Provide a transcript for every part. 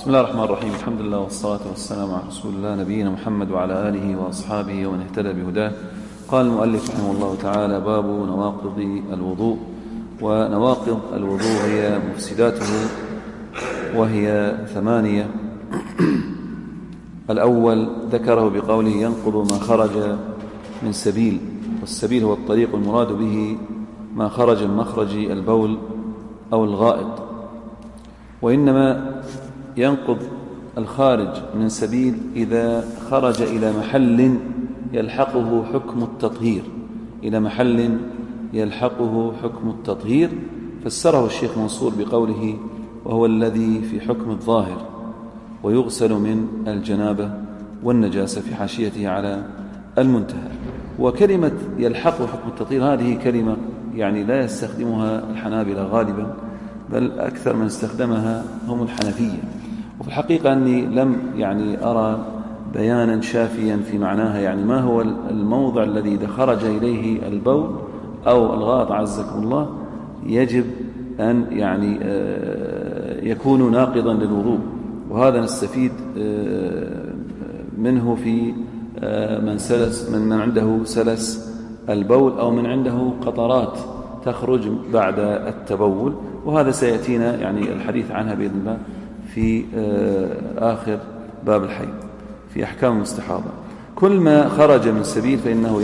بسم الله الرحمن الرحيم. الحمد لله والصلاة والسلام على رسول الله نبينا محمد وعلى آله وأصحابه ومن اهتدى بهداه. قال المؤلف رحمه الله تعالى: باب نواقض الوضوء. ونواقض الوضوء هي مفسداته، وهي 8. الأول ذكره بقوله: ينقض ما خرج من سبيل. والسبيل هو الطريق، المراد به ما خرج من مخرج البول أو الغائط. وإنما ينقض الخارج من سبيل إذا خرج إلى محل يلحقه حكم التطهير، إلى محل يلحقه حكم التطهير. فسره الشيخ منصور بقوله: وهو الذي في حكم الظاهر ويغسل من الجنابة والنجاسة، في حاشيته على المنتهى. وكلمة يلحقه حكم التطهير هذه كلمة يعني لا يستخدمها الحنابلة غالبا، بل أكثر من استخدمها هم الحنفية. وفي الحقيقة أني لم أرى بيانا شافيا في معناها، يعني ما هو الموضع الذي إذا خرج إليه البول أو الغائط عزكم الله يجب أن يكون ناقضا للوضوء. وهذا نستفيد منه في من عنده سلس البول أو من عنده قطرات تخرج بعد التبول، وهذا سيأتينا الحديث عنها بإذن الله في آخر باب الحيض في أحكام المستحاضة. كل ما خرج من سبيل فإنه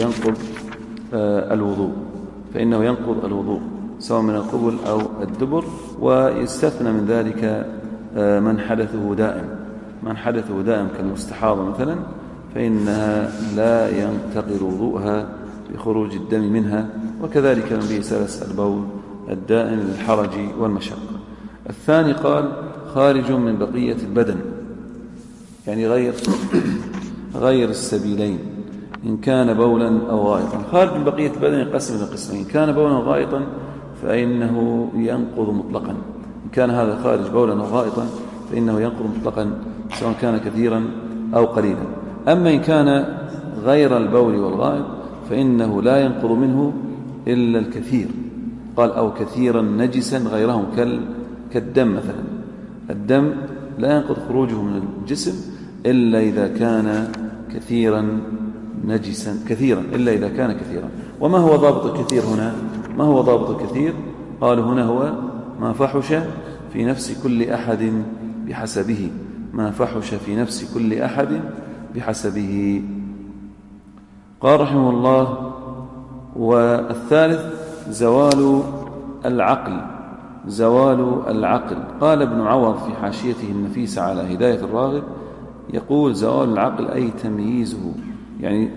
ينقض الوضوء، سواء من القبل أو الدبر. ويستثنى من ذلك من حدثه دائم كالمستحاضة مثلا، فإنها لا ينتقض وضوءها بخروج الدم منها، وكذلك من به سلس البول الدائم للحرج والمشقة. الثاني قال: خارج من بقية البدن، يعني غير السبيلين، إن كان بولا أو غائطا. خارج من بقية البدن ينقسم إلى قسمين: كان بولا أو غائطا فإنه ينقض مطلقا. إن كان هذا خارج بولا أو غائطا فإنه ينقض مطلقا، سواء كان كثيرا أو قليلا. أما إن كان غير البول والغائط فإنه لا ينقض منه إلا الكثير. قال: أو كثيرا نجسا غيرهم، كالدم مثلا. الدم لا ينقض خروجه من الجسم إلا إذا كان كثيرا نجسا، إلا إذا كان كثيرا. وما هو ضابط الكثير هنا؟ ما هو ضابط الكثير؟ قالوا هنا هو ما فحش في نفس كل أحد بحسبه، ما فحش في نفس كل أحد بحسبه. قال رحمه الله: والثالث زوال العقل. قال ابن عوض في حاشيته النفيسة على هداية الراغب، يقول: زوال العقل أي تمييزه، يعني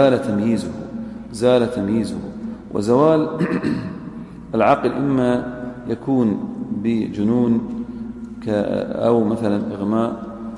زال تمييزه. وزوال العقل إما يكون بجنون أو مثلا إغماء،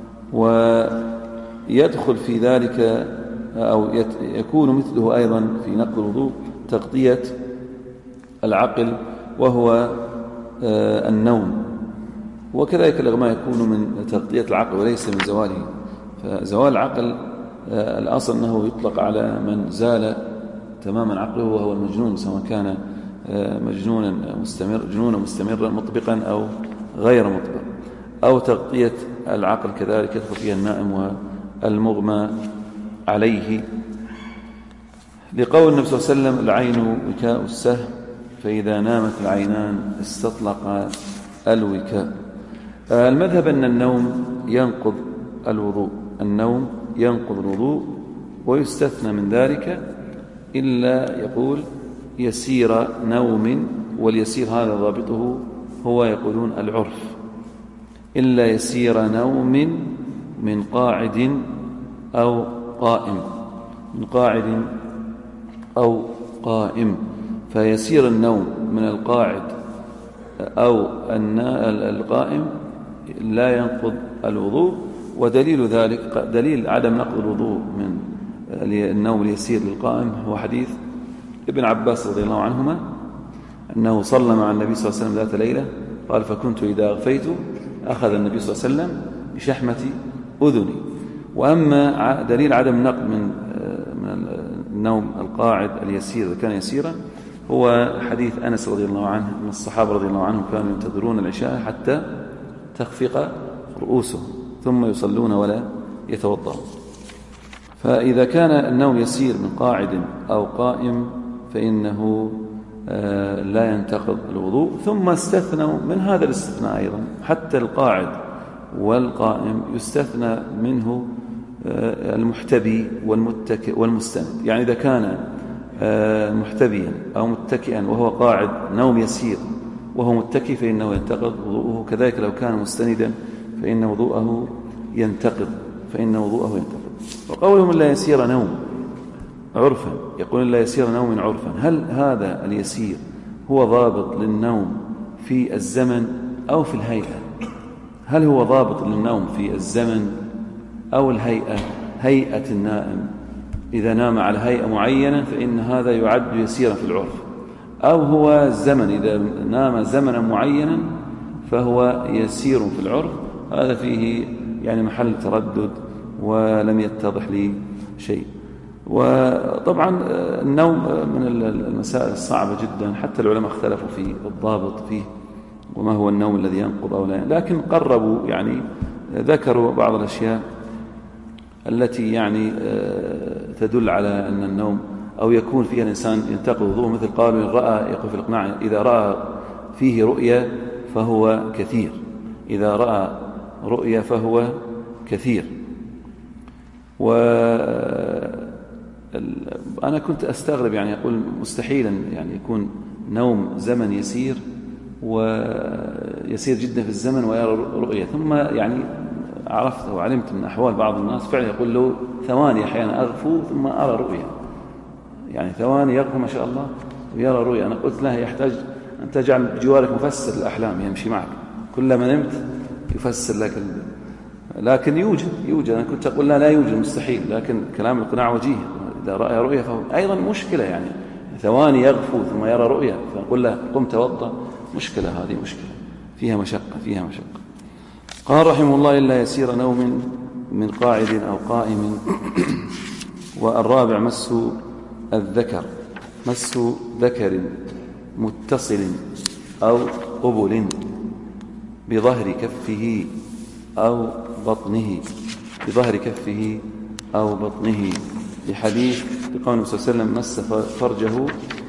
ويدخل في ذلك أو يكون مثله أيضا في نقض الوضوء تغطية العقل، وهو النوم. وكذلك الإغماء يكون من تغطية العقل وليس من زواله. فزوال العقل الأصل أنه يطلق على من زال تماما عقله، وهو المجنون، سواء كان جنونا مستمرا مطبقا أو غير مطبق. أو تغطية العقل كذلك يدخل فيها النائم والمغمى عليه، لقول النبي صلى الله عليه وسلم: العين وكاء السهم، فإذا نامت العينان استطلق الوكاء. المذهب أن النوم ينقض الوضوء، ويستثنى من ذلك إلا يقول يسير نوم، واليسير هذا ضابطه هو يقولون العرف، إلا يسير نوم من قاعد أو قائم، فيسير النوم من القاعد أو القائم لا ينقض الوضوء. ودليل ذلك، دليل عدم نقض الوضوء من النوم اليسير للقائم، هو حديث ابن عباس رضي الله عنهما أنه صلى مع النبي صلى الله عليه وسلم ذات ليلة، قال: فكنت إذا أغفيت أخذ النبي صلى الله عليه وسلم بشحمة أذني. وأما دليل عدم النقض من النوم القاعد اليسير إذا كان يسيرا، هو حديث أنس رضي الله عنه أن الصحابة رضي الله عنهم كانوا ينتظرون العشاء حتى تخفق رؤوسهم ثم يصلون ولا يتوضأون. فإذا كان النوم يسير من قاعد أو قائم فإنه لا ينتقض الوضوء. ثم استثنوا من هذا الاستثناء أيضا حتى القاعد والقائم يستثنى منه المحتبي والمتكئ والمستند. يعني إذا كان محتبيا أو متكئا وهو قاعد نوم يسير وهو متكئ فإنه ينتقض وضوءه. كذلك لو كان مستندا فإن وضوءه ينتقض وقولهم لا يسير نوم عرفا، يقول لا يسير نوم عرفا، هل هذا اليسير هو ضابط للنوم في الزمن أو في الهيئة؟ هل هو ضابط للنوم في الزمن أو الهيئة؟ هيئة النائم إذا نام على هيئة معينة فإن هذا يعد يسيرا في العرف، أو هو الزمن إذا نام زمنا معينا فهو يسير في العرف. هذا فيه يعني محل تردد ولم يتضح لي شيء. وطبعا النوم من المسائل الصعبة جدا، حتى العلماء اختلفوا في الضابط فيه وما هو النوم الذي ينقض أو لا، لكن قربوا يعني ذكروا بعض الأشياء التي يعني تدل على أن النوم أو يكون فيها الإنسان ينتقض وضوءه، مثل قالوا إن رأى، يقول في الإقناع إذا رأى فيه رؤيا فهو كثير، إذا رأى رؤيا فهو كثير. وأنا كنت أستغرب يعني يقول مستحيلا يعني يكون نوم زمن يسير ويسير جدا في الزمن ويرى رؤيا. ثم يعني عرفت وعلمت من أحوال بعض الناس فعلا يقول له ثواني أحيانا أغفو ثم أرى رؤيا، يعني ثواني يغفو ما شاء الله ويرى رؤيا. أنا قلت له يحتاج أن تجعل بجوارك مفسر الأحلام يمشي معك كلما نمت يفسر لك لكن يوجد أنا كنت أقول لا يوجد مستحيل، لكن كلام القناع وجيه. إذا رأى رؤيا فهو أيضا مشكلة، يعني ثواني يغفو ثم يرى رؤيا فنقول له قم توضأ، مشكلة، هذه مشكلة فيها مشقة. قال رحمه الله إلا يسير نوم من قاعد أو قائم. والرابع مس الذكر، مس ذكر متصل أو قبل بظهر كفه أو بطنه، بظهر كفه أو بطنه، لحديث بقول النبي صلى الله عليه وسلم مس فرجه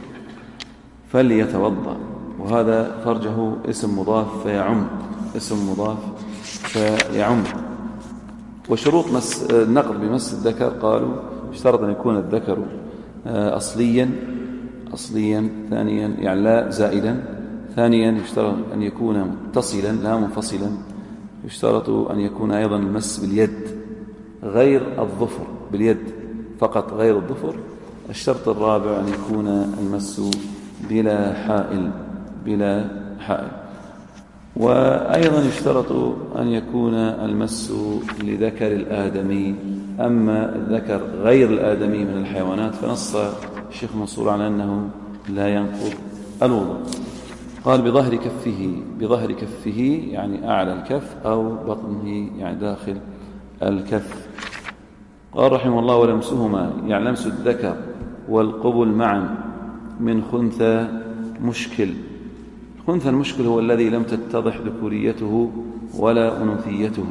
فليتوضأ. وهذا فرجه اسم مضاف فيعم، اسم مضاف فيعم. وشروط مس النقض بمس الذكر قالوا اشترط أن يكون الذكر أصليا، ثانيا يعني لا زائدا، ثانيا يشترط أن يكون متصلا لا منفصلا، يشترط أن يكون أيضا المس باليد غير الظفر، باليد فقط غير الظفر. الشرط الرابع أن يكون المس بلا حائل. وأيضا يشترط أن يكون المس لذكر الآدمي. أما الذكر غير الآدمي من الحيوانات فنص الشيخ منصور على أنه لا ينقض الوضوء. قال بظهر كفه يعني أعلى الكف، أو بطنه يعني داخل الكف. قال رحمه الله ولمسهما يعني لمس الذكر والقبل معا من خنثى مشكل. الخنثى المشكل هو الذي لم تتضح ذكوريته ولا أنوثيته.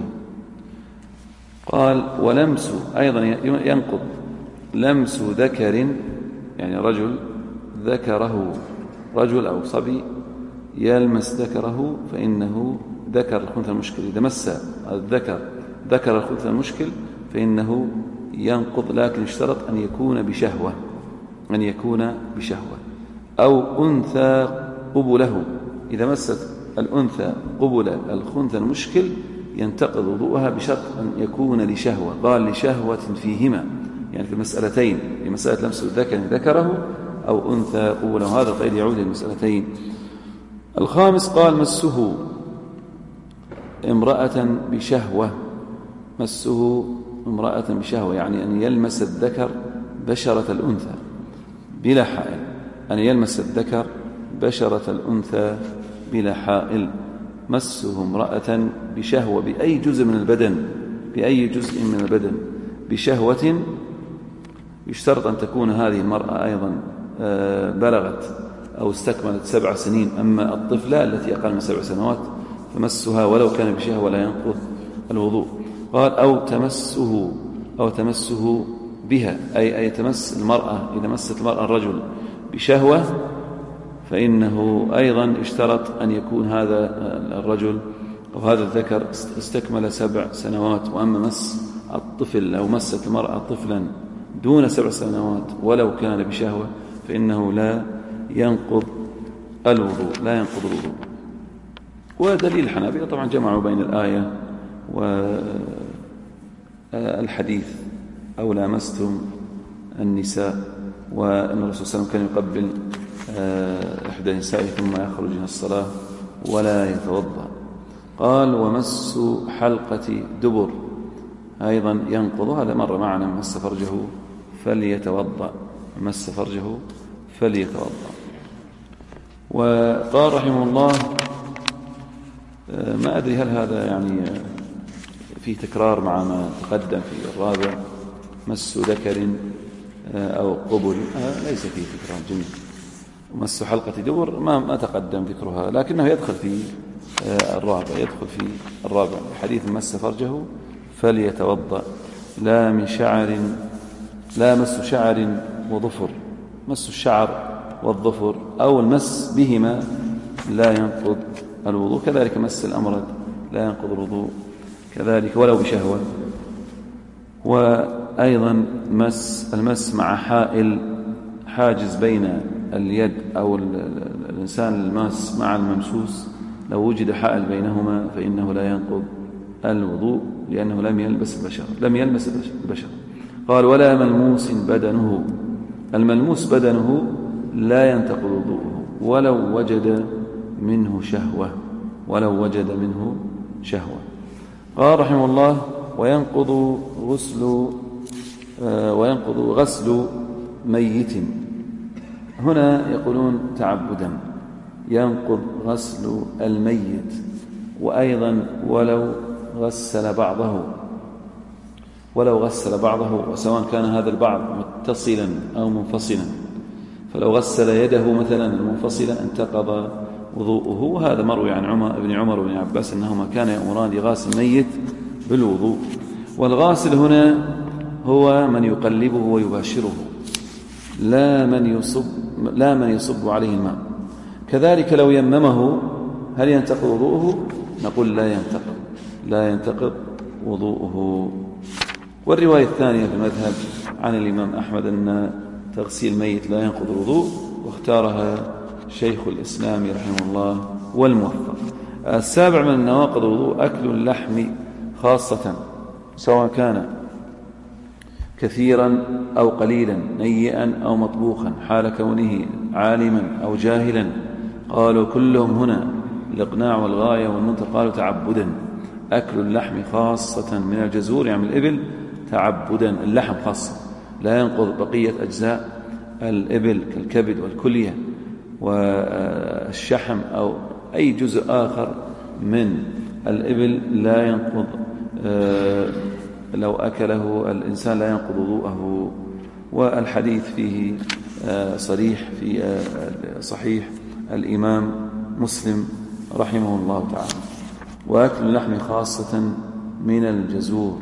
قال ولمس أيضا ينقض لمس ذكر، يعني رجل ذكره، رجل أو صبي يلمس ذكره فإنه ذكر الخنثى المشكل. إذا مس الذكر ذكر الخنثى المشكل فإنه ينقض، لكن اشترط أن يكون بشهوة أو أنثى قبله. إذا مست الأنثى قبل الخنثى المشكل ينتقض وضوءها بشرط أن يكون لشهوة. قال لشهوة فيهما، يعني في المسألتين، في مسألة لمس الذكر ذكره أو أنثى قبله، هذا القيد يعود للمسألتين. الخامس قال مسه امرأة بشهوة، مسه امرأة بشهوة يعني أن يلمس الذكر بشرة الأنثى بلا حائل، أن يلمس الذكر بشرة الأنثى بلا حائل. مسه امرأة بشهوة بأي جزء من البدن، بشهوة. يشترط أن تكون هذه المرأة أيضا بلغت أو استكملت 7 سنين. أما الطفلة التي أقل من 7 سنوات فمسها ولو كان بشهوة لا ينقض الوضوء. قال أو تمسه بها، أي تمس المرأة، إذا مست المرأة الرجل بشهوة فإنه أيضا اشترط أن يكون هذا الرجل أو هذا الذكر استكمل 7 سنوات. وأما مس الطفل أو مست المرأة طفلا دون 7 سنوات ولو كان بشهوة فإنه لا ينقض الوضوء. ودليل الحنابلة طبعا جمعوا بين الآية والحديث أو لامستم النساء، وأن الرسول صلى الله عليه وسلم كان يقبل إحدى نسائه ثم يخرج من الصلاة ولا يتوضأ. قال ومس حلقة دبر أيضا ينقض، هذا مر معنا، مس فرجه فليتوضأ. وقال رحمه الله ما أدري هل هذا يعني في تكرار مع ما تقدم في الرابع، مس ذكر أو قبل، ليس فيه تكرار، جميل. ومس حلقة دبر ما تقدم ذكرها، لكنه يدخل في الرابع حديث مس فرجه فليتوضأ. لا مس شعر وظفر، مس الشعر والظفر أو المس بهما لا ينقض الوضوء. كذلك مس الأمرد لا ينقض الوضوء كذلك ولو بشهوة. وأيضا المس مع حاجز بين اليد أو الإنسان الماس مع الممسوس، لو وجد حائل بينهما فإنه لا ينقض الوضوء لأنه لم يلمس البشر. قال ولا ملموس بدنه، الملموس بدنه لا ينتقض وضوءه ولو وجد منه شهوة. قال رحمه الله وينقض غسل ميت. هنا يقولون تعبدا، ينقض غسل الميت، وأيضا ولو غسل بعضه وسواء كان هذا البعض متصلا أو منفصلا، فلو غسل يده مثلا المنفصلة انتقض وضوءه. وهذا مروي عن ابن عمر وابن عباس أنهما كانا يأمران لغاسل الميت بالوضوء. والغاسل هنا هو من يقلبه ويباشره، لا من يصب عليه الماء. كذلك لو يممه هل ينتقض وضوءه؟ نقول لا ينتقض وضوءه. والرواية الثانية في المذهب عن الإمام أحمد أن تغسيل الميت لا ينقض الوضوء، واختارها شيخ الإسلام رحمه الله والموفق. السابع من نواقض الوضوء أكل اللحم خاصة، سواء كان كثيرا أو قليلا، نيئا أو مطبوخا، حال كونه عالما أو جاهلا. قالوا كلهم هنا الإقناع والغاية والنطق، قالوا تعبدا. أكل اللحم خاصة من الجزور يعني الإبل تعبدا، اللحم خاصة، لا ينقض بقية أجزاء الإبل كالكبد والكلية والشحم أو أي جزء آخر من الإبل لا ينقض، لو أكله الإنسان لا ينقض وضوءه. والحديث فيه صريح في صحيح الإمام مسلم رحمه الله تعالى. وأكل اللحم خاصة من الجزور.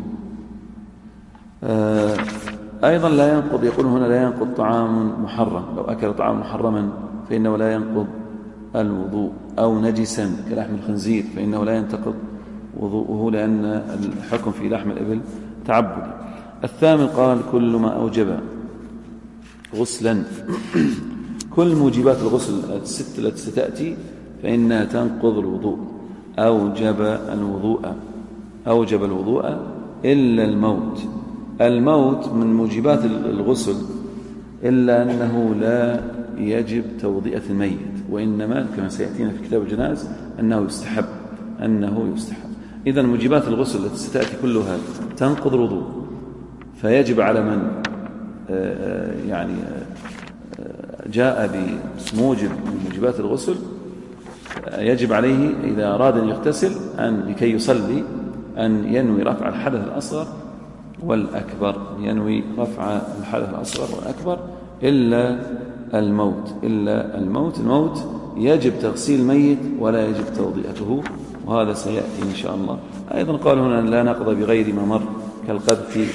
أيضا لا ينقض، يقول هنا لا ينقض طعام محرم، لو أكل طعام محرما فإنه لا ينقض الوضوء، أو نجسا كلحم الخنزير فإنه لا ينتقض وضوءه لأن الحكم في لحم الإبل تعبد. الثامن قال كل ما أوجب غسلا، كل موجبات الغسل الست التي ستأتي فإنها تنقض الوضوء. أوجب الوضوء إلا الموت من موجبات الغسل، إلا أنه لا يجب توضئة الميت، وإنما كما سيأتينا في كتاب الجنائز أنه يستحب. إذن موجبات الغسل التي ستأتي كلها تنقض الوضوء، فيجب على من يعني جاء بموجب من موجبات الغسل، يجب عليه إذا أراد أن يغتسل لكي يصلي أن ينوي رفع الحدث الأصغر والأكبر، ينوي رفع الحدث الأصغر والأكبر إلا الموت. الموت يجب تغسيل الميت ولا يجب توضئته وهذا سيأتي إن شاء الله. أيضا قال هنا لا نقض بغير ما مر كالقذف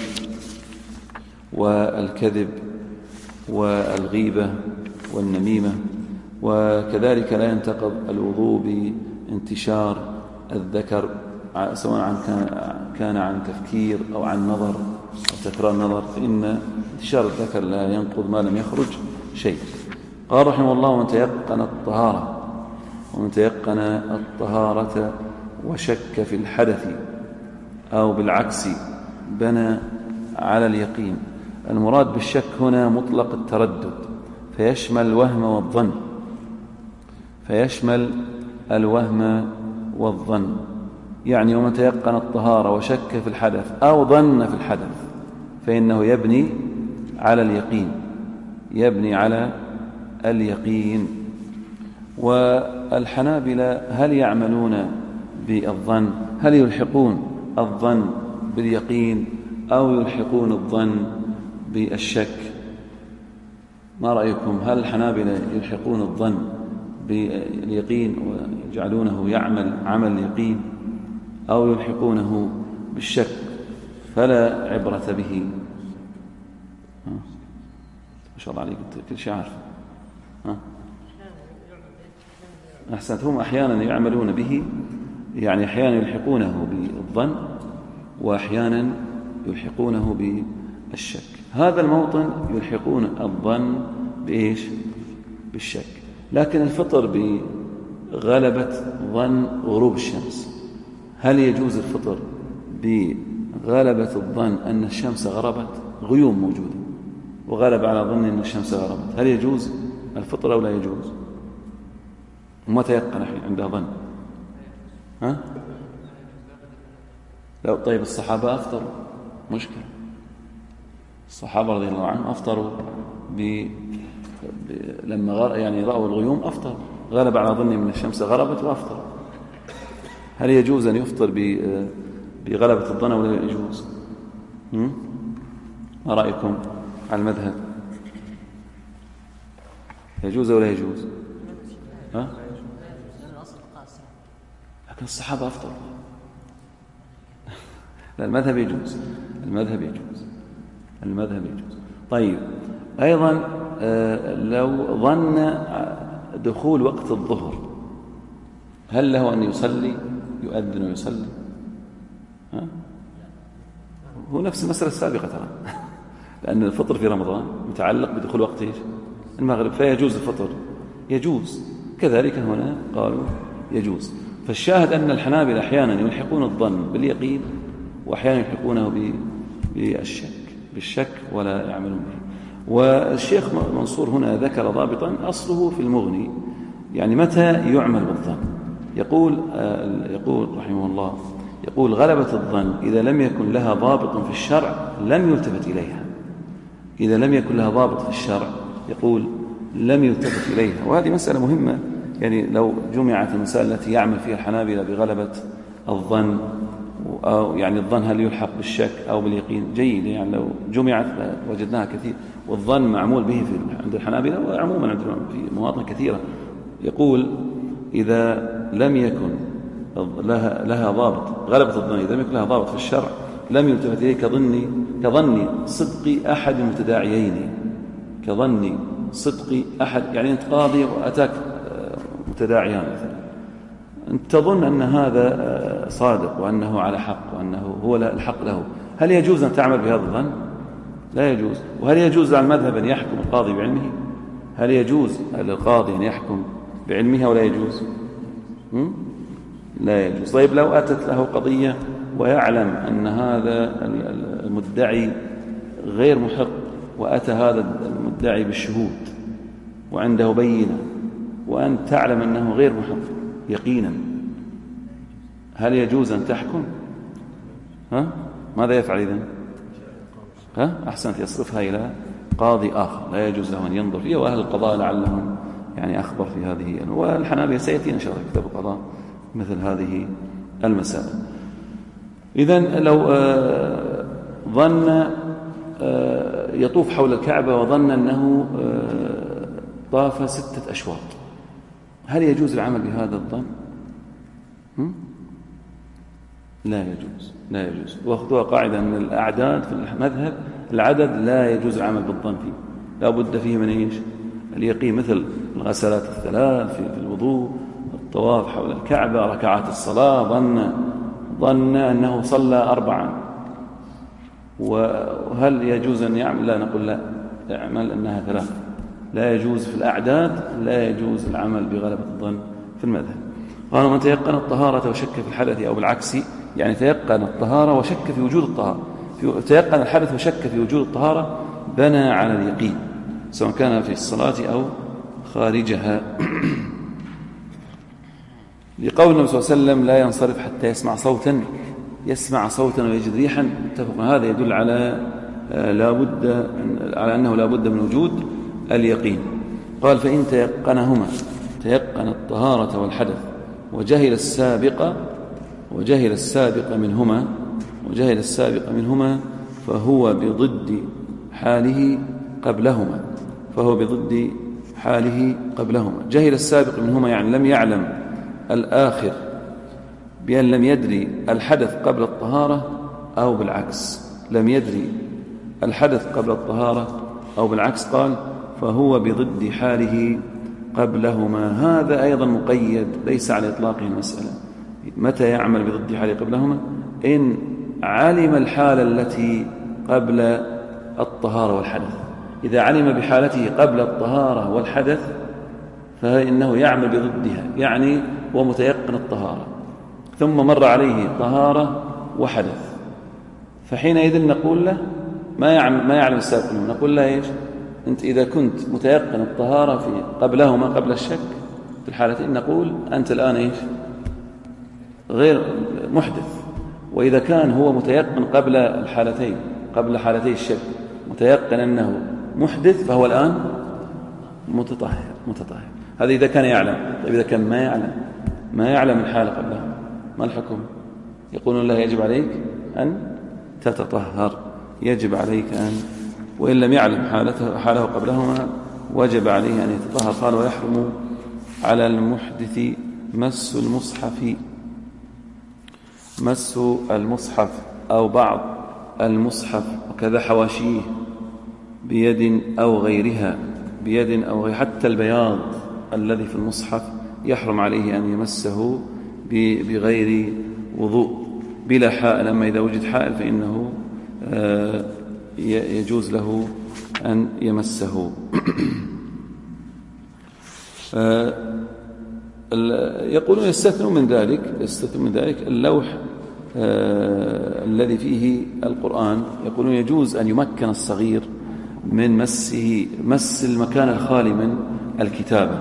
والكذب والغيبة والنميمة. وكذلك لا ينتقض الوضوء بانتشار الذكر سواء كان عن تفكير أو عن نظر أو تكرار نظر، فإن انتشار الذكر لا ينقض ما لم يخرج شيء. قال رحمه الله ومن تيقن الطهارة وشك في الحدث أو بالعكس بنى على اليقين. المراد بالشك هنا مطلق التردد، فيشمل الوهم والظن. يعني ومن تيقن الطهارة وشك في الحدث أو ظن في الحدث فإنه يبني على اليقين. والحنابلة هل يعملون بالظن؟ هل يلحقون الظن باليقين أو يلحقون الظن بالشك؟ ما رأيكم؟ هل الحنابلة يلحقون الظن باليقين ويجعلونه يعمل عمل اليقين أو يلحقونه بالشك فلا عبرة به؟ ما شاء الله عليك كل شيء عارف. أحسنت. هم أحيانا يعملون به، يعني أحيانا يلحقونه بالظن وأحيانا يلحقونه بالشك. هذا الموطن يلحقون الظن بإيش؟ بالشك. لكن الفطر بغلبة ظن غروب الشمس، هل يجوز الفطر بغلبة الظن أن الشمس غربت؟ غيوم موجودة وغلب على ظن أن الشمس غربت، هل يجوز الفطر أو لا يجوز؟ وما تيقن عنده ظن. لو طيب الصحابة أفطروا، مشكلة. الصحابة رضي الله عنهم أفطروا لما رأوا الغيوم أفطروا، غلب على ظنهم أن الشمس غربت وأفطروا. هل يجوز أن يفطر بغلبة الظن ولا يجوز؟ ما رأيكم على المذهب؟ يجوز ولا يجوز؟ لكن الصحابة أفطروا. لا، المذهب يجوز. طيب أيضا لو ظن دخول وقت الظهر هل له أن يؤذن ويصلي؟ هو نفس المسألة السابقة ترى لأن الفطر في رمضان متعلق بدخول وقت المغرب، فيجوز الفطر، يجوز. كذلك هنا قالوا يجوز. فالشاهد أن الحنابلة أحيانا يلحقون الظن باليقين وأحيانا يلحقونه بالشك ولا يعملون به. والشيخ منصور هنا ذكر ضابطا أصله في المغني، يعني متى يعمل بالظن. يقول رحمه الله غلبة الظن إذا لم يكن لها ضابط في الشرع لم يلتفت إليها. إذا لم يكن لها ضابط في الشرع يقول لم يلتفت إليها. وهذه مسألة مهمة، يعني لو جمعت المسائل التي يعمل فيها الحنابلة بغلبة الظن، أو يعني الظن هل يلحق بالشك أو باليقين، جيد. يعني لو جمعت وجدناها كثير. والظن معمول به عند الحنابلة وعموما عندهم في مواطن كثيرة. يقول إذا لم يكن لها ضابط، غلبة الظن إذا لم يكن لها ضابط في الشرع لم يلتفت إليه كظن صدق أحد المتداعيين. كظن صدق أحد، يعني أنت قاضي وأتاك متداعيان مثلا، أنت تظن أن هذا صادق وأنه على حق وأنه هو الحق له، هل يجوز أن تعمل بهذا الظن؟ لا يجوز. وهل يجوز على المذهب أن يحكم القاضي بعلمه؟ هل يجوز للقاضي أن يحكم بعلمه ولا يجوز؟ لا يجوز. طيب لو أتت له قضية ويعلم أن هذا المدعي غير محق وأتى هذا المدعي بالشهود وعنده بينة وأنت تعلم أنه غير محق يقينا، هل يجوز أن تحكم؟ ماذا يفعل إذن؟ أحسنت، يصرفها إلى قاضي آخر لا يجوز له أن ينظر فيها، وأهل القضاء لعلهم يعني أخبر في هذه. والحنابلة سيأتينا إن شاء الله كتاب القضاء مثل هذه المسائل. إذن لو ظن يطوف حول الكعبة وظن أنه طاف 6 أشواط، هل يجوز العمل بهذا الظن؟ لا يجوز. واخذوها قاعدة من الأعداد في المذهب، العدد لا يجوز العمل بالظن فيه، لا بد فيه من إيش؟ اليقين، مثل الغسلات الثلاث في الوضوء، الطواف حول الكعبة، ركعات الصلاة، ظن أنه صلى 4، وهل يجوز أن يعمل؟ لا، نقول لا، يعمل أنها 3. لا يجوز في الأعداد، لا يجوز العمل بغلبة الظن في المذهب. قالوا من تيقن الطهارة وشك في الحدث، أو بالعكس، يعني تيقن الطهارة وشك في وجود الطهارة، تيقن الحدث وشك في وجود الطهارة، بنى على اليقين سواء كان في الصلاة أو خارجها. لقول النبي صلى الله عليه وسلم لا ينصرف حتى يسمع صوتا ويجد ريحا، متفق. هذا يدل على أنه لا بد من وجود اليقين. قال فإن تيقن الطهارة والحدث وجهل السابق منهما فهو بضد حاله قبلهما. جهل السابق منهما يعني لم يعلم الآخر بأن لم يدري الحدث قبل الطهارة أو بالعكس، قال فهو بضد حاله قبلهما. هذا أيضا مقيد، ليس على إطلاقه المسألة. متى يعمل بضد حاله قبلهما؟ إن علم الحالة التي قبل الطهارة والحدث. إذا علم بحالته قبل الطهارة والحدث فإنه يعمل بضدها، يعني هو متيقن الطهارة ثم مر عليه طهارة وحدث، فحينئذ نقول له ما يعلم السابق منه، نقول له إيش؟ أنت إذا كنت متيقن الطهارة في قبلهما قبل الشك في الحالتين، نقول أنت الآن إيش؟ غير محدث. وإذا كان هو متيقن قبل حالتي الشك متيقن أنه محدث، فهو الآن متطهر. هذا إذا كان يعلم. طيب إذا كان ما يعلم الحالة قبلها، ما الحكم؟ يقولون له يجب عليك أن تتطهر، وإن لم يعلم حاله قبلهما وجب عليه أن يتطهر. قال ويحرم على المحدث مس المصحف أو بعض المصحف، وكذا حواشيه بيد أو غيرها، حتى البياض الذي في المصحف يحرم عليه أن يمسه بغير وضوء بلا حائل. أما إذا وجد حائل فإنه يجوز له أن يمسه. يقولون يستثنوا من ذلك اللوح الذي فيه القرآن. يقولون يجوز أن يمكن الصغير من مس المكان الخالي من الكتابة.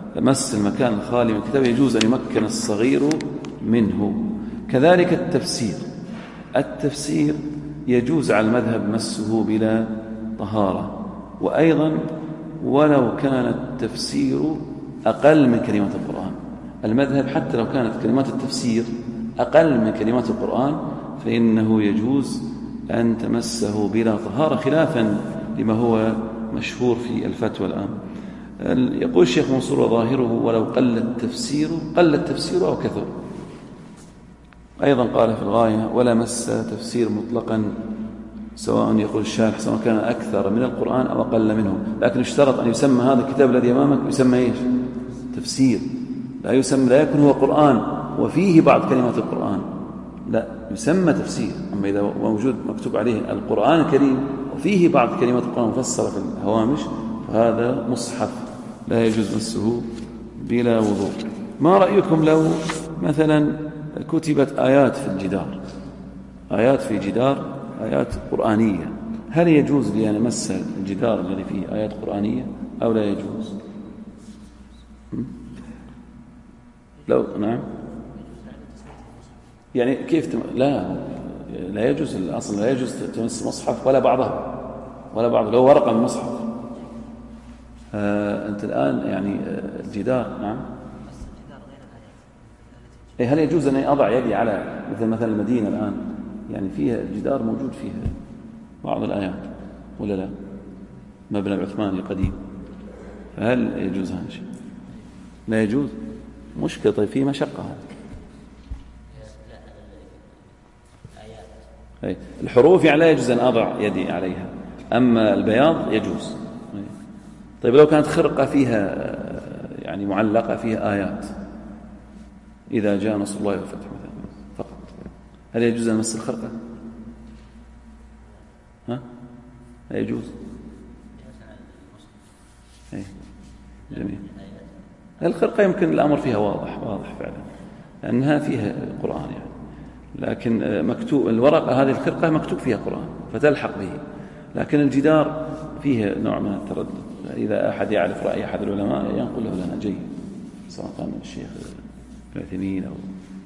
يجوز أن يمكن الصغير منه. كذلك التفسير يجوز على المذهب مسه بلا طهارة. وأيضا ولو كان التفسير أقل من كلمات القرآن، المذهب حتى لو كانت كلمات التفسير أقل من كلمات القرآن فإنه يجوز أن تمسه بلا طهارة، خلافا لما هو مشهور في الفتوى الآن. يقول الشيخ منصور وظاهره ولو قل التفسير أو كثر. أيضا قال في الغاية ولا مس تفسير مطلقا، سواء يقول الشارح سواء كان أكثر من القرآن أو أقل منه، لكن اشترط أن يسمى هذا الكتاب الذي أمامك يسمى إيش؟ تفسير. لا يكون هو قرآن وفيه بعض كلمات القرآن، لا، يسمى تفسير. أما إذا موجود مكتوب عليه القرآن الكريم وفيه بعض كلمات القرآن مفسرة في الهوامش فهذا مصحف لا يجوز مسه بلا وضوء. ما رأيكم لو مثلا كتبت آيات في الجدار، آيات قرآنية، هل يجوز لي أن أمس الجدار الذي فيه آيات قرآنية أو لا يجوز؟ لو نعم، يعني كيف لا يجوز. الأصل لا يجوز تمس مصحف ولا بعضه لو ورقة من مصحف. أنت الآن يعني الجدار، نعم، هل يجوز أن أضع يدي على مثلا المدينة الآن، يعني فيها الجدار موجود فيها بعض الآيات ولا لا؟ مبنى العثماني القديم، فهل يجوز هذا الشيء؟ لا يجوز. مشكلة. طيب فيه مشقة هذا. الحروف يعني لا يجوز أن أضع يدي عليها، أما البياض يجوز. طيب لو كانت خرقة فيها يعني معلقة فيها آيات، إذا جاء نصر الله والفتح مثلا فقط، هل يجوز أن نمس الخرقة؟ ها؟ لا يجوز. جميل. الخرقة يمكن الأمر فيها واضح فعلا، لأنها فيها قرآن يعني، لكن مكتوب الورقة هذه الخرقة مكتوب فيها قرآن فتلحق به، لكن الجدار فيه نوع من التردد. إذا أحد يعرف رأي أحد العلماء ينقل له لنا جيد، سواء كان الشيخ ابن عثيمين أو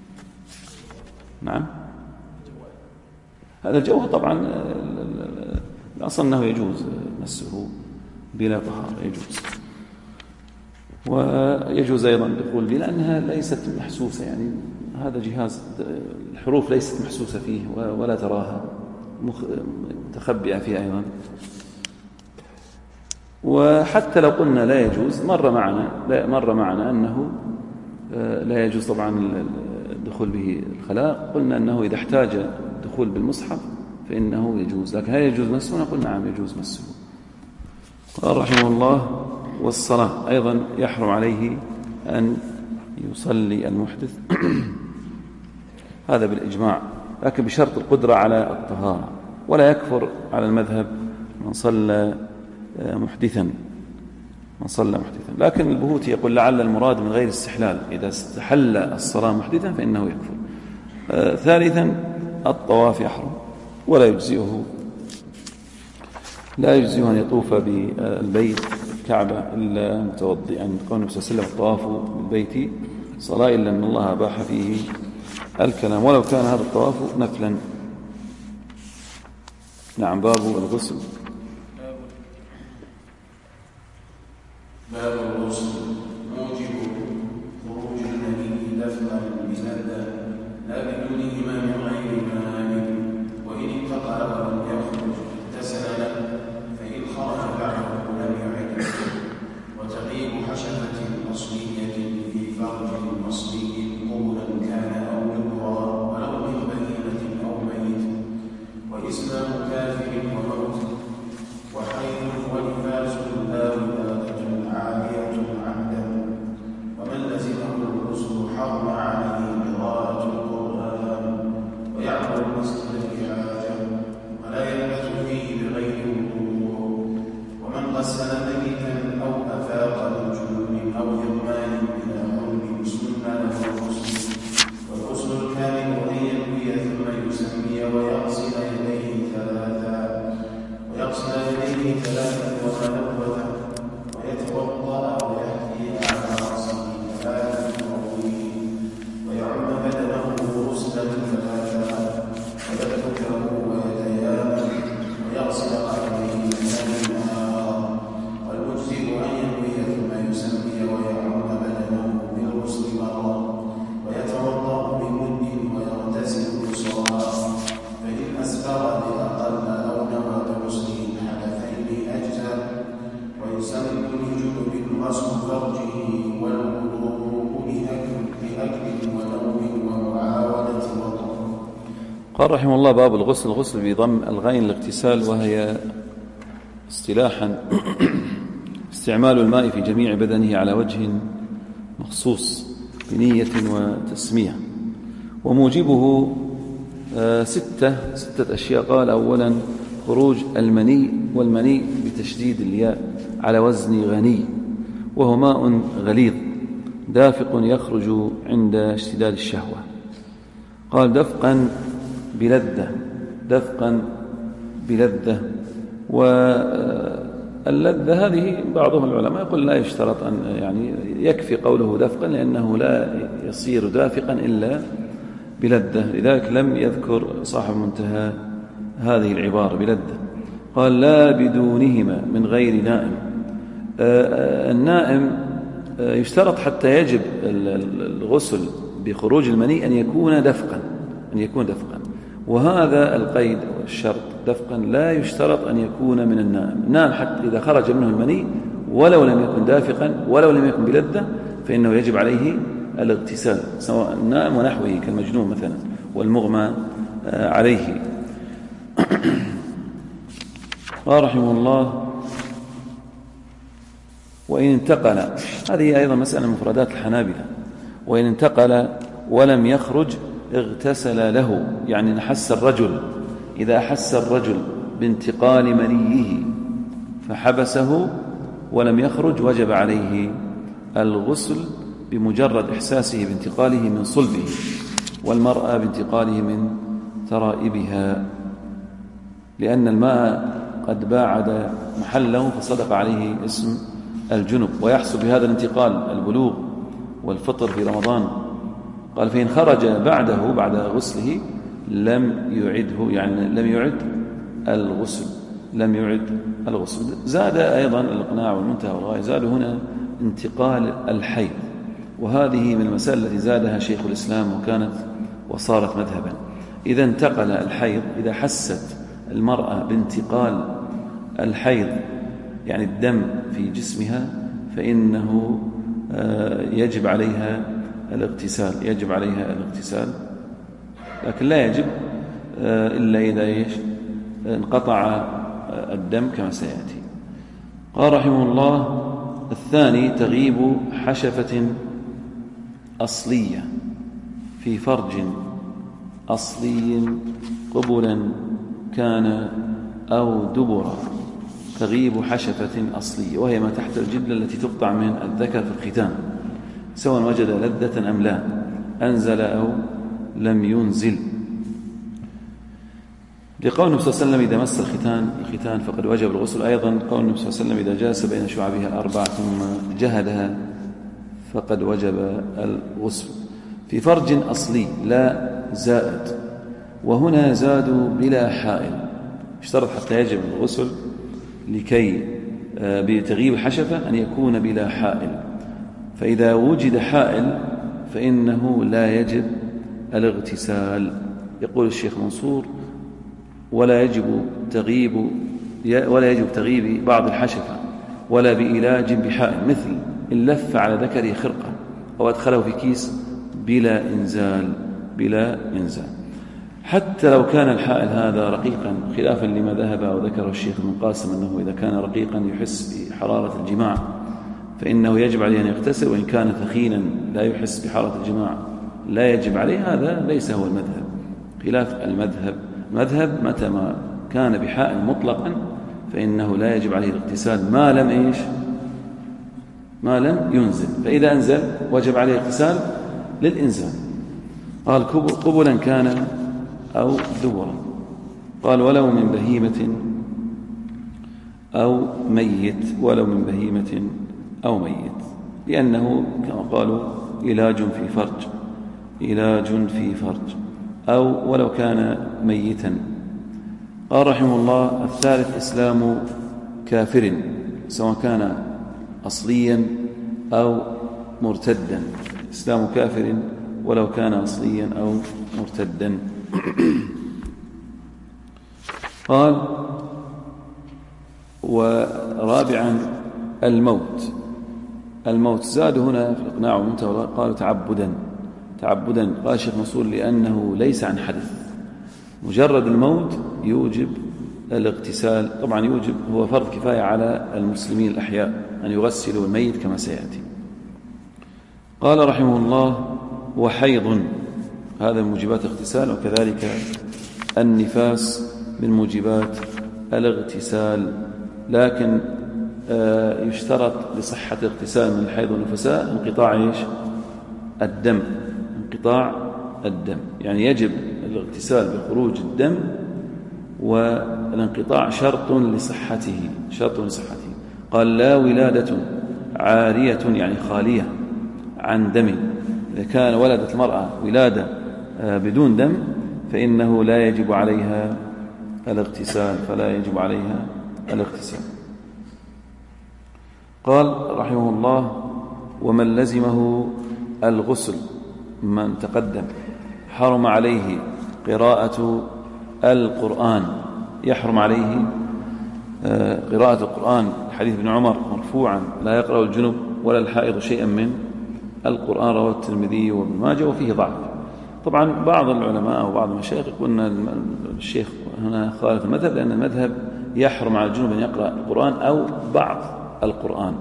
نعم. هذا الجوهر طبعا الأصل أنه يجوز مسه بلا طهارة، يجوز. ويجوز أيضا الدخول به لأنها ليست محسوسة، يعني هذا جهاز الحروف ليست محسوسة فيه ولا تراها، متخبئة فيه أيضا. وحتى لو قلنا لا يجوز، مر معنا أنه لا يجوز طبعا الدخول به الخلاء، قلنا أنه إذا احتاج الدخول بالمصحف فإنه يجوز، لكن هل يجوز مسه؟ نقول نعم يجوز مسه. قال رحمه الله: والصلاة أيضا يحرم عليه أن يصلي المحدث هذا بالإجماع، لكن بشرط القدرة على الطهارة، ولا يكفر على المذهب من صلى محدثا. لكن البهوتي يقول لعل المراد من غير استحلال، إذا استحل الصلاة محدثا فإنه يكفر. ثالثا الطواف يحرم، ولا يجزئه أن يطوف بالبيت الكعبة إلا متوضئا، قال النبي صلى الله عليه وسلم: الطواف بالبيت صلاة إلا أن الله أباح فيه الكلام، ولو كان هذا الطواف نفلا. نعم. باب الغسل. موجب خروج المني دفعا بلذة لا بدونهما من غير ماء، وإن انتقل ولم يخرج اغتسل له، فإن خرج بعده لم يعد. وتغيب حشفة أصلية في فرج أصلي قولا كان أو ذكرا ولو من بهيمة أو ميت، وإسلام كافر وموت، وحيض ونفاس لا ولادة عالية عمدا، ومن لزمه الغسل حرم عليه قراءة القرآن، ويعمل المسجد بحاجة، ولا يلبث فيه بغير وضوء، ومن غسل ميتا أو أفاق من جنون أو إغماء بلا حلم سن له الغسل، والغسل الكامل أن ينوي ثم يسمي ويغسل يديه ثلاثا وتنوثا، ويتوضأ ويحكي على رأسه ثلاثة مرين، ويعم بدنه غسلا ثلاثا، ويتركه ويتيامن، ويغسل قدميه ثاني آخر، والمجزئ أن ينوي ثم يسمي ويعم بدنه بالغسل مرة، ويتوضأ بمد ويغتسل بصراط، فإن أسبغ بأقل أو نوى بغسله الحدثين أجزاء، ويسن لجنب غسل فرجه والوضوء بأكل ونوم ومعاودة وضوء. قال رحمه الله: باب الغسل. الغسل بضم الغين الاغتسال، وهي اصطلاحا استعمال الماء في جميع بدنه على وجه مخصوص بنية وتسمية. وموجبه ستة أشياء. قال: أولا خروج المني، والمني بتشديد الياء على وزن غني، وهو ماء غليظ دافق يخرج عند اشتداد الشهوة. قال: دفقا بلذة. واللذة هذه بعضهم العلماء يقول لا يشترط أن يعني يكفي قوله دفقا، لأنه لا يصير دافقا إلا بلذة، لذلك لم يذكر صاحب منتهى هذه العبارة بلذة. قال: لا بدونهما من غير نائم. النائم يشترط حتى يجب الغسل بخروج المني أن يكون دفقا، وهذا القيد والشرط دفقا لا يشترط أن يكون من النائم. حتى إذا خرج منه المني ولو لم يكن دافقا ولو لم يكن بلذة فإنه يجب عليه الاغتسال، سواء النائم ونحوه كالمجنون مثلا والمغمى عليه. قال رحمه الله: وإن انتقل، هذه أيضا مسألة من مفردات الحنابلة، وإن انتقل ولم يخرج اغتسل له، يعني نحس الرجل، إذا أحس الرجل بانتقال منيه فحبسه ولم يخرج وجب عليه الغسل بمجرد إحساسه بانتقاله من صلبه، والمرأة بانتقاله من ترائبها، لأن الماء قد باعد محله فصدق عليه اسم الجنب، ويحصل بهذا الانتقال البلوغ والفطر في رمضان. قال: فإن خرج بعده بعد غسله لم يعده، يعني لم يعد الغسل. زاد أيضا الإقناع والمنتهى والغاية، زاد هنا انتقال الحيض، وهذه من المسائل التي زادها شيخ الإسلام وصارت مذهبا. إذا انتقل الحيض، إذا حست المرأة بانتقال الحيض يعني الدم في جسمها، فإنه يجب عليها الاغتسال، لكن لا يجب إلا إذا انقطع الدم كما سيأتي. قال رحمه الله: الثاني تغيب حشفة أصلية في فرج أصلي قبلا كان أو دبرا. تغيب حشفة أصلية، وهي ما تحت الجبلة التي تقطع من الذكر في الختان، سواء وجد لذة أم لا، أنزل أو لم ينزل، لقول النبي صلى الله عليه وسلم: إذا مس الختان فقد وجب الغسل. أيضا قول النبي صلى الله عليه وسلم: إذا جالس بين شعبها الأربع ثم جهدها فقد وجب الغسل. في فرج أصلي لا زائد، وهنا زادوا بلا حائل، اشترط حتى يجب الغسل لكي بتغيب الحشفة أن يكون بلا حائل، فإذا وجد حائل فإنه لا يجب الاغتسال. يقول الشيخ منصور: ولا يجب تغييب بعض الحشفة ولا بإلاج بحائل، مثل إن لف على ذكره خرقة أو أدخله في كيس بلا إنزال، حتى لو كان الحائل هذا رقيقا، خلافا لما ذهب أو ذكره الشيخ ابن قاسم أنه إذا كان رقيقا يحس بحرارة الجماع فإنه يجب عليه أن يغتسل، وإن كان ثخينا لا يحس بحرارة الجماع لا يجب عليه. هذا ليس هو المذهب، خلاف المذهب متى ما كان بحائل مطلقا فإنه لا يجب عليه الاغتسال ما لم ينزل، فإذا أنزل وجب عليه الاغتسال للإنزال. قال: قبلا كان أو دبرا. قال: ولو من بهيمة أو ميت، لأنه كما قالوا علاج في فرج، أو ولو كان ميتا. قال رحمه الله: الثالث إسلام كافر، سواء كان أصليا أو مرتدا، إسلام كافر ولو كان أصليا أو مرتدا. قال: ورابعا الموت زاد هنا في الإقناع والمنتهى، قالوا تعبدا. قال الشيخ منصور: لأنه ليس عن حدث، مجرد الموت يوجب الاغتسال. طبعا يوجب، هو فرض كفاية على المسلمين الأحياء أن يغسلوا الميت كما سيأتي. قال رحمه الله: وحيض، هذا من موجبات الاغتسال، وكذلك النفاس من موجبات الاغتسال، لكن يشترط لصحة الاغتسال من الحيض والنفساء انقطاع الدم، يعني يجب الاغتسال بخروج الدم، والانقطاع شرط لصحته. قال: لا ولادة عارية، يعني خالية عن دم. إذا كان ولدت المرأة ولادة بدون دم فإنه لا يجب عليها الاغتسال، قال رحمه الله: ومن لزمه الغسل، من تقدم، حرم عليه قراءة القرآن، يحرم عليه قراءة القرآن. حديث ابن عمر مرفوعا: لا يقرأ الجنب ولا الحائض شيئا من القرآن، رواه الترمذي وابن ماجه، وفيه ضعف. طبعا بعض العلماء أو بعض المشايخ يقولون الشيخ هنا خالف المذهب، لأن المذهب يحرم على الجنوب أن يقرأ القرآن أو بعض القرآن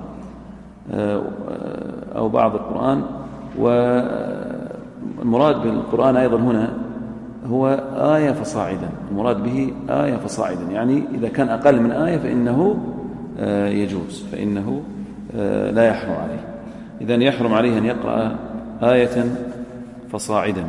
والمراد بالقرآن أيضا هنا هو آية فصاعدا، المراد به آية فصاعدا، يعني إذا كان أقل من آية فإنه يجوز، فإنه لا يحرم عليه. إذن يحرم عليه أن يقرأ آية فصاعدا.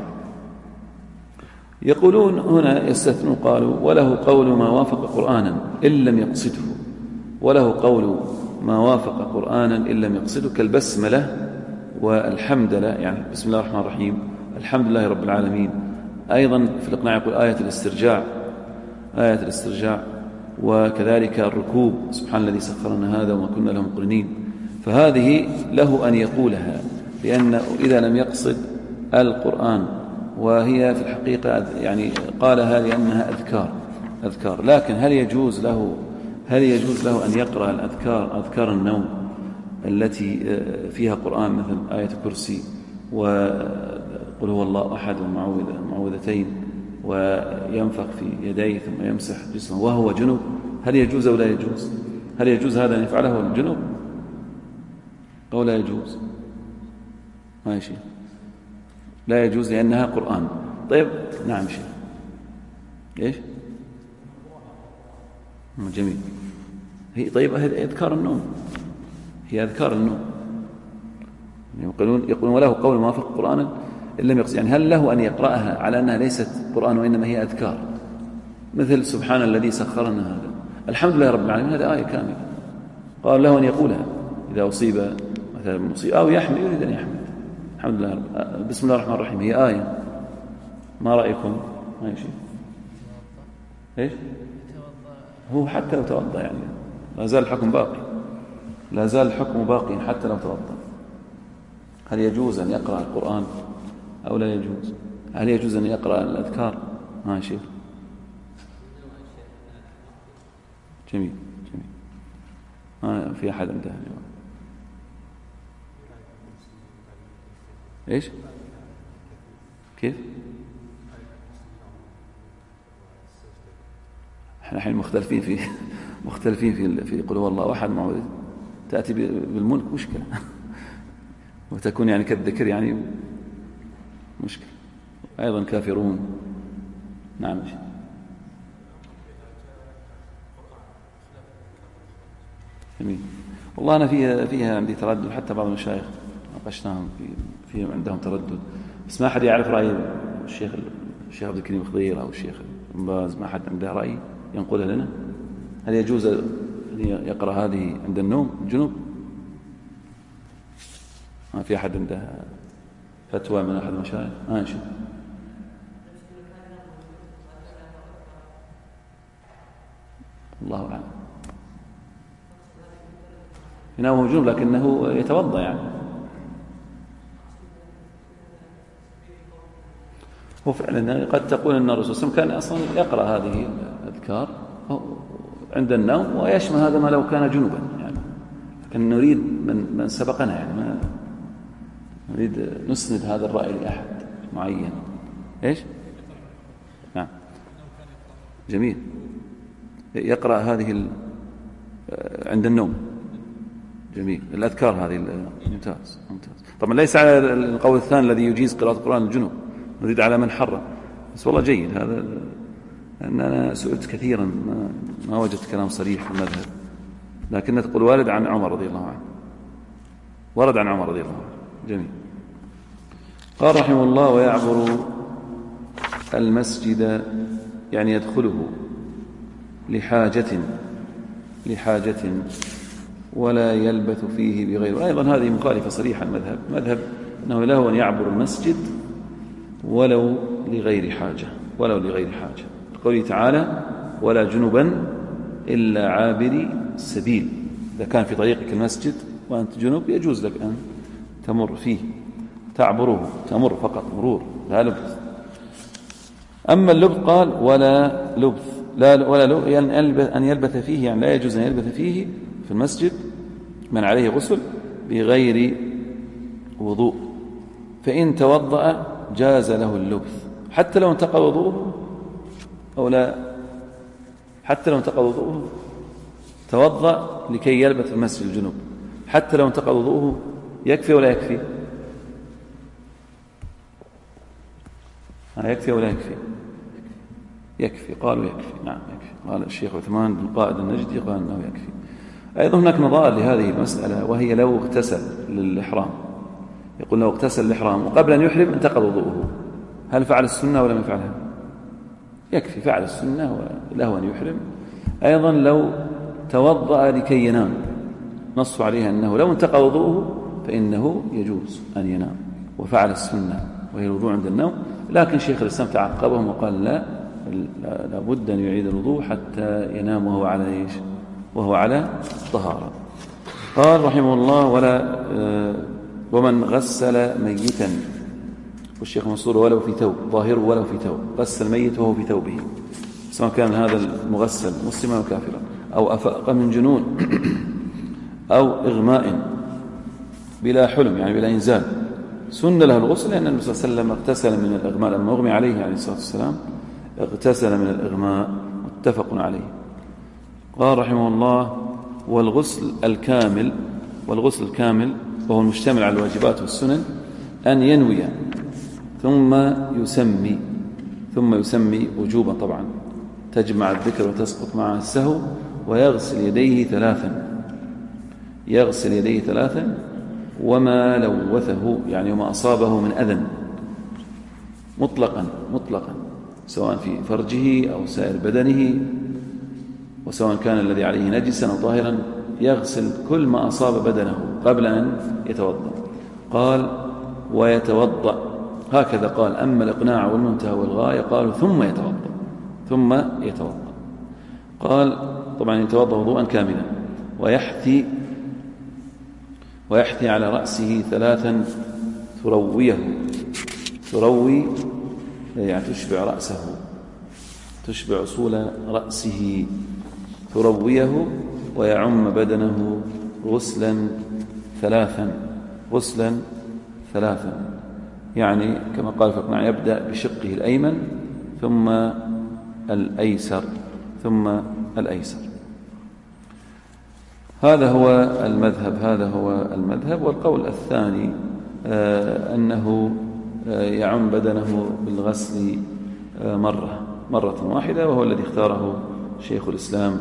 يقولون هنا يستثنون، قالوا وله قول ما وافق قرآنا إن لم يقصده، وله قول ما وافق قرآنا إن لم يقصده كالبسملة والحمد لله، يعني بسم الله الرحمن الرحيم، الحمد لله رب العالمين. أيضا في الإقناع يقول آية الاسترجاع، وكذلك الركوب، سبحان الذي سخر لنا هذا وما كنا له مقرنين. فهذه له أن يقولها، لأن إذا لم يقصد القرآن، وهي في الحقيقة يعني قالها لأنها أذكار. لكن هل يجوز له أن يقرأ أذكار النوم التي فيها قرآن، مثل آية الكرسي وقل هو الله أحد والمعوذتين، وينفخ في يديه ثم يمسح جسمه وهو جنوب؟ هل يجوز أو لا يجوز؟ هل يجوز هذا أن يفعله الجنوب أو لا يجوز؟ ماشي، لا يجوز لأنها قرآن. طيب نعم شيء إيش؟ جميل. طيب أذكار النوم، هي أذكار النوم، يقولون وله قول موافق قرآنا إن لم يقصد، يعني هل له أن يقرأها على أنها ليست قرآن وإنما هي أذكار، مثل سبحان الذي سخر لنا هذا، الحمد لله رب العالمين، هذا آية كاملة، قال له أن يقولها إذا أصيب مثلا مصيبة أو يريد أن يحمد الحمد لله بسم الله الرحمن الرحيم، هي آية. ما رأيكم؟ ما شيء إيش؟ هو حتى لو توضأ يعني لا زال الحكم باقي حتى لو توضأ. هل يجوز أن يقرأ القرآن أو لا يجوز؟ هل يجوز أن يقرأ الأذكار؟ ما شيء. جميل. ما في أحد عنده إيش؟ كيف؟ احنا الحين مختلفين في قل هو الله أحد، تأتي بالملك مشكلة وتكون يعني كالذكر يعني مشكلة. أيضا كافرون. نعم. جميل. والله أنا فيها عندي تردد، حتى بعض المشايخ ناقشناهم في عندهم تردد، بس ما أحد يعرف رأي الشيخ عبد الكريم الخضير أو الشيخ ابن باز، ما أحد عنده رأي ينقلها لنا. هل يجوز أن يقرأ هذه عند النوم الجنوب؟ ما في أحد عنده فتوى من أحد المشايخ؟ ماشي. الله أعلم. ينام جنوب لكنه يتوضأ يعني. هو فعلا قد تقول أن الرسول صلى الله عليه وسلم كان أصلا يقرأ هذه الأذكار عند النوم، ويشمل هذا ما لو كان جنوبا يعني. لكن نريد من سبقنا يعني، ما نريد نسند هذا الرأي لأحد معين. إيش؟ نعم. جميل. يقرأ هذه عند النوم. جميل. الأذكار هذه ممتاز. طبعا ليس على القول الثاني الذي يجيز قراءة القرآن الجنوب، نريد على من حرم. بس والله جيد هذا، لأن أنا سئلت كثيرا ما وجدت كلام صريح في المذهب، لكن تقول ورد عن عمر رضي الله عنه. جميل. قال رحمه الله: ويعبر المسجد يعني يدخله لحاجة ولا يلبث فيه بغيره. أيضا هذه مخالفة صريحة المذهب أنه له أن يعبر المسجد ولو لغير حاجة. قوله تعالى: ولا جنبا إلا عابري سبيل. إذا كان في طريقك المسجد وأنت جنب يجوز لك أن تمر فيه، تعبره، تمر فقط مرور، لا لبث. أما اللبث قال: ولا لبث، يعني أن يلبث فيه، يعني لا يجوز أن يلبث فيه في المسجد من عليه غسل بغير وضوء، فإن توضأ جاز له اللبث حتى لو انتقض وضوءه أو لا، حتى لو انتقض وضوءه توضأ لكي يلبث في المسجد الجنوب، حتى لو انتقض وضوءه يكفي ولا يكفي؟ يكفي ولا يكفي؟ يكفي، قالوا يكفي، نعم يكفي. قال الشيخ عثمان بن قائد النجدي قال أنه يكفي. أيضا هناك نظائر لهذه المسألة، وهي لو اغتسل للإحرام، يقول لو اغتسل للإحرام وقبل أن يحرم انتقض وضوءه، هل فعل السنة ولا ما فعلها؟ يكفي، فعل السنة وله أن يحرم. أيضا لو توضأ لكي ينام، نص عليها أنه لو انتقض وضوءه فإنه يجوز أن ينام وفعل السنة وهي الوضوء عند النوم. لكن شيخ الإسلام تعقبهم وقال لا بد أن يعيد الوضوء حتى ينام وهو على إيش؟ وهو على طهارة. قال رحمه الله ومن غسل ميتا، والشيخ منصور ولو في ثوب، ظاهره ولو في ثوب، غسل الميت وهو في ثوبه، سواء كان هذا المغسل مسلما أو كافرا، أو أفاق من جنون أو إغماء بلا حلم، يعني بلا إنزال، سن له الغسل، لأن النبي صلى الله عليه وسلم اغتسل من الإغماء لما أغمي عليه عليه الصلاة والسلام، اغتسل من الإغماء، متفق عليه. قال رحمه الله والغسل الكامل وهو المشتمل على الواجبات والسنن أن ينوي ثم يسمي وجوبا، طبعا تجمع الذكر وتسقط معه السهو، ويغسل يديه ثلاثا وما لوثه، يعني وما أصابه من أذى مطلقا سواء في فرجه أو سائر بدنه، وسواء كان الذي عليه نجسا أو طاهرا، يغسل كل ما أصاب بدنه قبل أن يتوضأ. قال ويتوضأ، هكذا قال. أما الإقناع والمنتهى والغاية قالوا ثم يتوضأ. قال طبعا يتوضأ وضوءا كاملا، ويحثي على رأسه 3 تروي يعني تشبع رأسه، تشبع أصول رأسه، ترويه، ويعم بدنه غسلا ثلاثا، يعني كما قال في الإقناع يبدأ بشقه الأيمن ثم الأيسر. هذا هو المذهب. والقول الثاني أنه يعم بدنه بالغسل مرة واحدة، وهو الذي اختاره شيخ الإسلام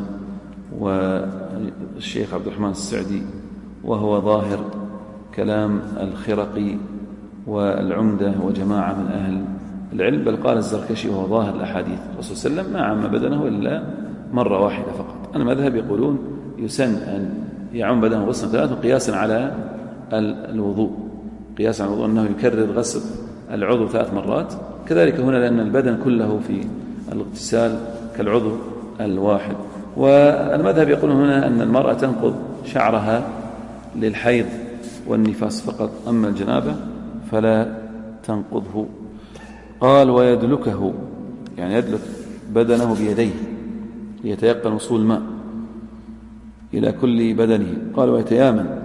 والشيخ عبد الرحمن السعدي، وهو ظاهر كلام الخرقي والعمدة وجماعة من أهل العلم، بل قال الزركشي وهو ظاهر الأحاديث الرسول صلى الله عليه وسلم ما عم بدنه إلا مرة واحدة فقط. المذهب يقولون يسن أن يعم بدنه غسلا 3 قياسا على الوضوء، أنه يكرر غسل العضو 3 مرات. كذلك هنا لأن البدن كله في الاغتسال كالعضو الواحد. والمذهب يقولون هنا أن المرأة تنقض شعرها للحيض والنفاس فقط، أما الجنابة فلا تنقضه. قال ويدلكه، يعني يدلك بدنه بيديه ليتيقن وصول الماء إلى كل بدنه. قال ويتيامن،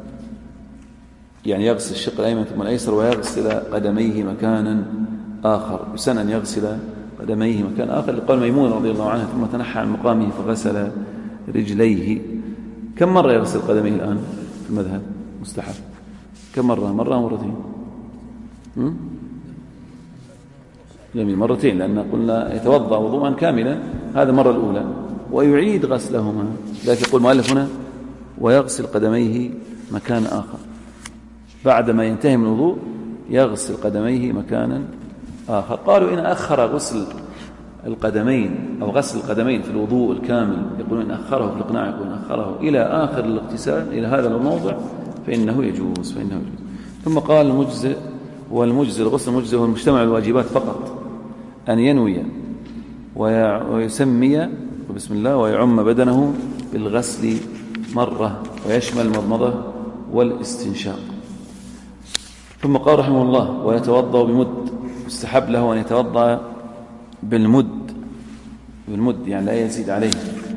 يعني يغسل الشق الأيمن ثم الأيسر، ويغسل قدميه مكانا آخر. يسن أن يغسل قدميه مكان آخر، لقول ميمون رضي الله عنها ثم تنحى عن مقامه فغسل رجليه. كم مرة يغسل قدميه الآن في المذهب؟ مستحب. كم مرة؟ مرة أو مرتين؟ جميل، مرتين، لأن قلنا يتوضأ وضوءا كاملا، هذا المرة الأولى، ويعيد غسلهما. لذلك يقول المؤلف هنا ويغسل قدميه مكان آخر، بعدما ينتهي من الوضوء يغسل قدميه مكانا آخر. قالوا إن أخر غسل القدمين أو غسل القدمين في الوضوء الكامل، يقولون إن أخره في الإقناع، يقولون أخره إلى آخر الاغتسال إلى هذا الموضع فإنه يجوز. ثم قال والمجزي الغسل المجزي هو المجتمع الواجبات فقط، أن ينوي ويسمي بسم الله ويعم بدنه بالغسل مرة، ويشمل المضمضة والاستنشاق. ثم قال رحمه الله ويتوضأ بمد، يستحب له أن يتوضأ بالمد يعني لا يزيد عليه،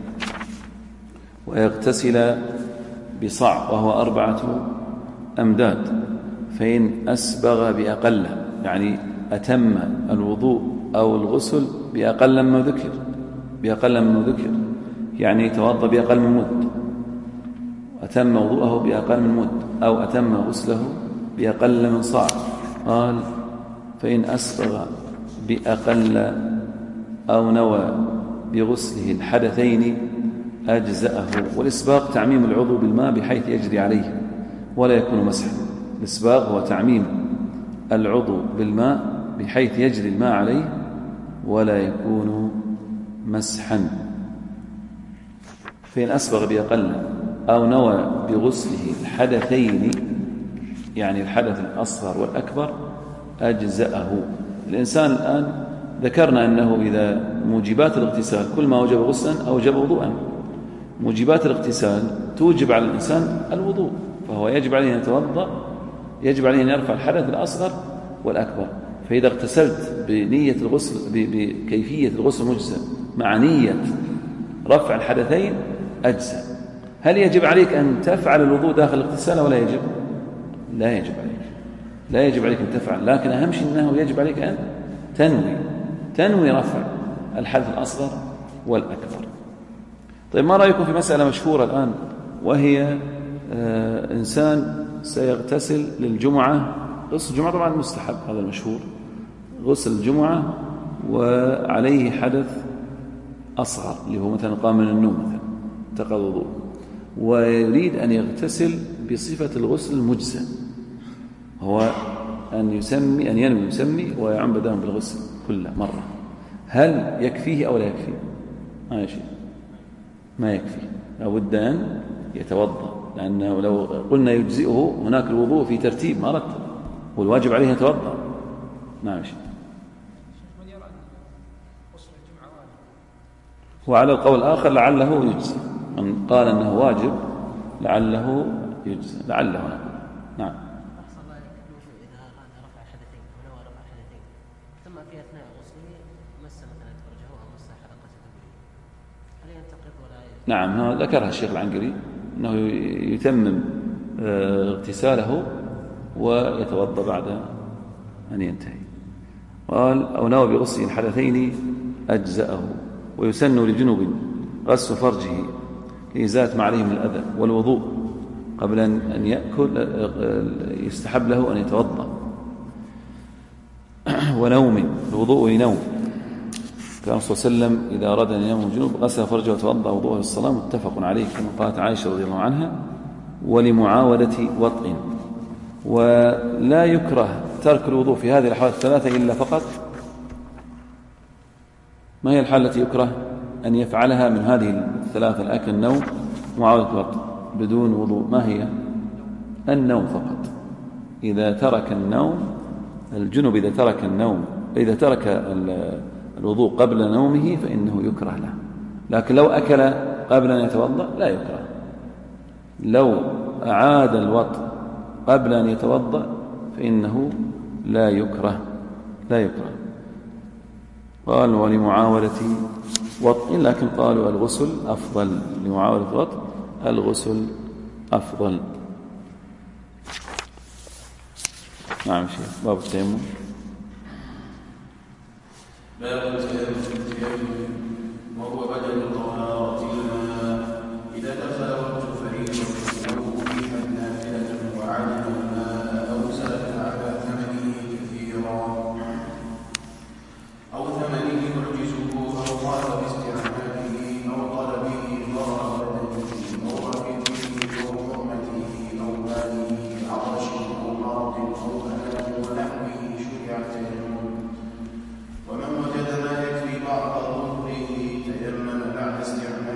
ويغتسل بصاع وهو 4 أمداد، فإن أسبغ بأقل، يعني أتم الوضوء أو الغسل بأقل مما ذكر يعني يتوضأ بأقل من مد، أتم وضوءه بأقل من مد، أو أتم غسله بأقل من صاع. قال فإن أسبغ بأقل أو نوى بغسله الحدثين أجزأه. والإسباغ تعميم العضو بالماء بحيث يجري عليه ولا يكون مسحا. الإسباغ هو تعميم العضو بالماء بحيث يجري الماء عليه ولا يكون مسحا. فإن أسبغ بأقل أو نوى بغسله الحدثين يعني الحدث الأصغر والأكبر أجزأه. الإنسان الآن ذكرنا أنه إذا موجبات الاغتسال كل ما وجب غسلا أوجب وضوءا. موجبات الاغتسال توجب على الإنسان الوضوء، فهو يجب عليه أن يتوضأ، يجب عليه أن يرفع الحدث الأصغر والأكبر. فإذا اغتسلت بنية الغسل بكيفية الغسل المجزأ مع نية رفع الحدثين أجزاء. هل يجب عليك أن تفعل الوضوء داخل الاغتسال ولا يجب؟ لا يجب عليك، لا يجب عليك أن تفعل، لكن أهم شيء أنه يجب عليك أن تنوي رفع الحدث الأصغر والأكبر. طيب ما رأيكم في مسألة مشهورة الآن، وهي إنسان سيغتسل للجمعة، غسل الجمعة طبعا مستحب، هذا المشهور، غسل الجمعة وعليه حدث أصغر اللي هو مثلا قام من النوم مثلا انتقض وضوء، ويريد أن يغتسل بصفة الغسل المجزئ، هو أن ينوي يسمي ويعم بدنه بالغسل كله مرة. هل يكفيه أو لا يكفيه؟ ما يكفيه، لابد أن يتوضأ، لأنه لو قلنا يجزئه هناك الوضوء في ترتيب ما رتب، والواجب عليه يتوضأ. نعم شيء. وعلى القول الآخر لعله يجزي، من قال أنه واجب لعله يجزي، لعله نقول. نعم. نعم ذكرها الشيخ العنقري أنه يتمم اغتساله ويتوضأ بعد أن ينتهي. قال أو نوى بغسل الحدثين أجزأه. ويسن لجنوب غسل فرجه لإزالة ما عليه من الأذى، والوضوء قبل أن يأكل يستحب له أن يتوضأ، ونوم، الوضوء لنوم، كان صلى الله عليه وسلم إذا أراد أن ينام الجنوب غسل فرجه وتوضأ وضوءه للصلاة، متفق عليه كما قالت عائشة رضي الله عنها. ولمعاودة وطء. ولا يكره ترك الوضوء في هذه الأحوال الثلاثة إلا فقط. ما هي الحالة التي يكره أن يفعلها من هذه الثلاثة؟ الأكل، النوم، معاودة وطء بدون وضوء. ما هي؟ النوم فقط. إذا ترك النوم، الجنب إذا ترك الوضوء قبل نومه فإنه يكره له، لكن لو أكل قبل أن يتوضأ لا يكره. لو أعاد الوطء قبل أن يتوضأ فإنه لا يكره. قال ولمعاولة وطء، لكن قالوا الغسل أفضل، لمعاولة وطء الغسل أفضل. نعم شيخ. باب التيمم. باب التيمم وهو بدل الطهارة الماء إذا دخل وقت فريضة له فيها نافلة وعدم الماء أو زاد على ثمنه كثيرا أو ثمنه يعجزه أو طال باستعماله أو طلبه ضرر بدنه أو رفيقه أو حرمته أو ماله عطش أو مرض أو ألم ونحوه شرع التيمم. ومن وجد ما يكفي بعض ظهره تيمم بعد استعماله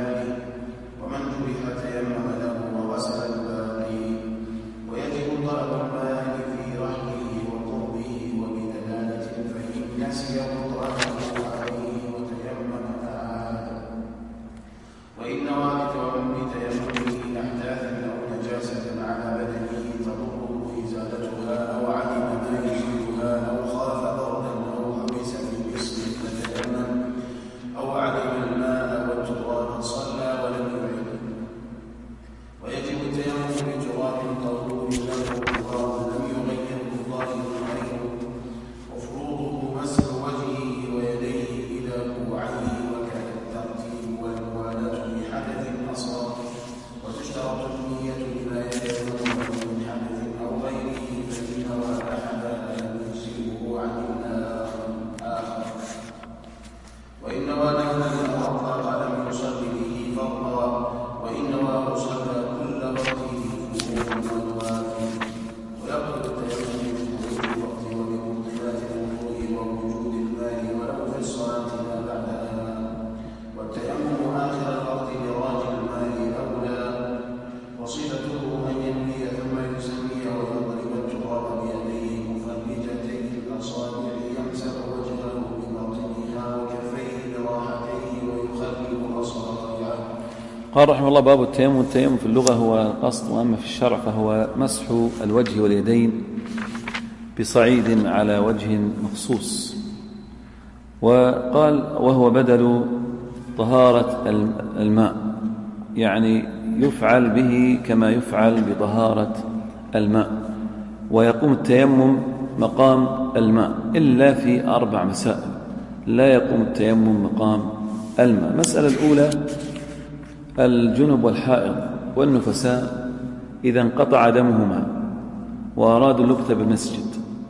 نوى نفلا أو أطلق لم يصل به فرضا، وإن نواه صلى كل وقته وضوءا. ويقبل التيمم بخروج الوقت وبمبطلات الوضوء ووجود الماء ولو في الصلاة لا بعدها. والتيمم آخر الوقت براج الماء أولى، وصفته أن ينوي ثم يسمي ويضرب التراب بيديه مفرجتي الأصابع، يمسح وجهه بباطنها وكفيه براحتيه ويخلل أصابعه. قال رحمه الله: باب التيمم. التيمم في اللغة هو القصد، وأما في الشرع فهو مسح الوجه واليدين بصعيد على وجه مخصوص. وقال: وهو بدل طهارة الماء، يعني يفعل به كما يفعل بطهارة الماء. ويقوم التيمم مقام الماء إلا في 4 مسائل لا يقوم التيمم مقام الماء. المسألة الأولى: الجنب والحائض والنفساء إذا انقطع دمهما وأرادوا اللبث بالمسجد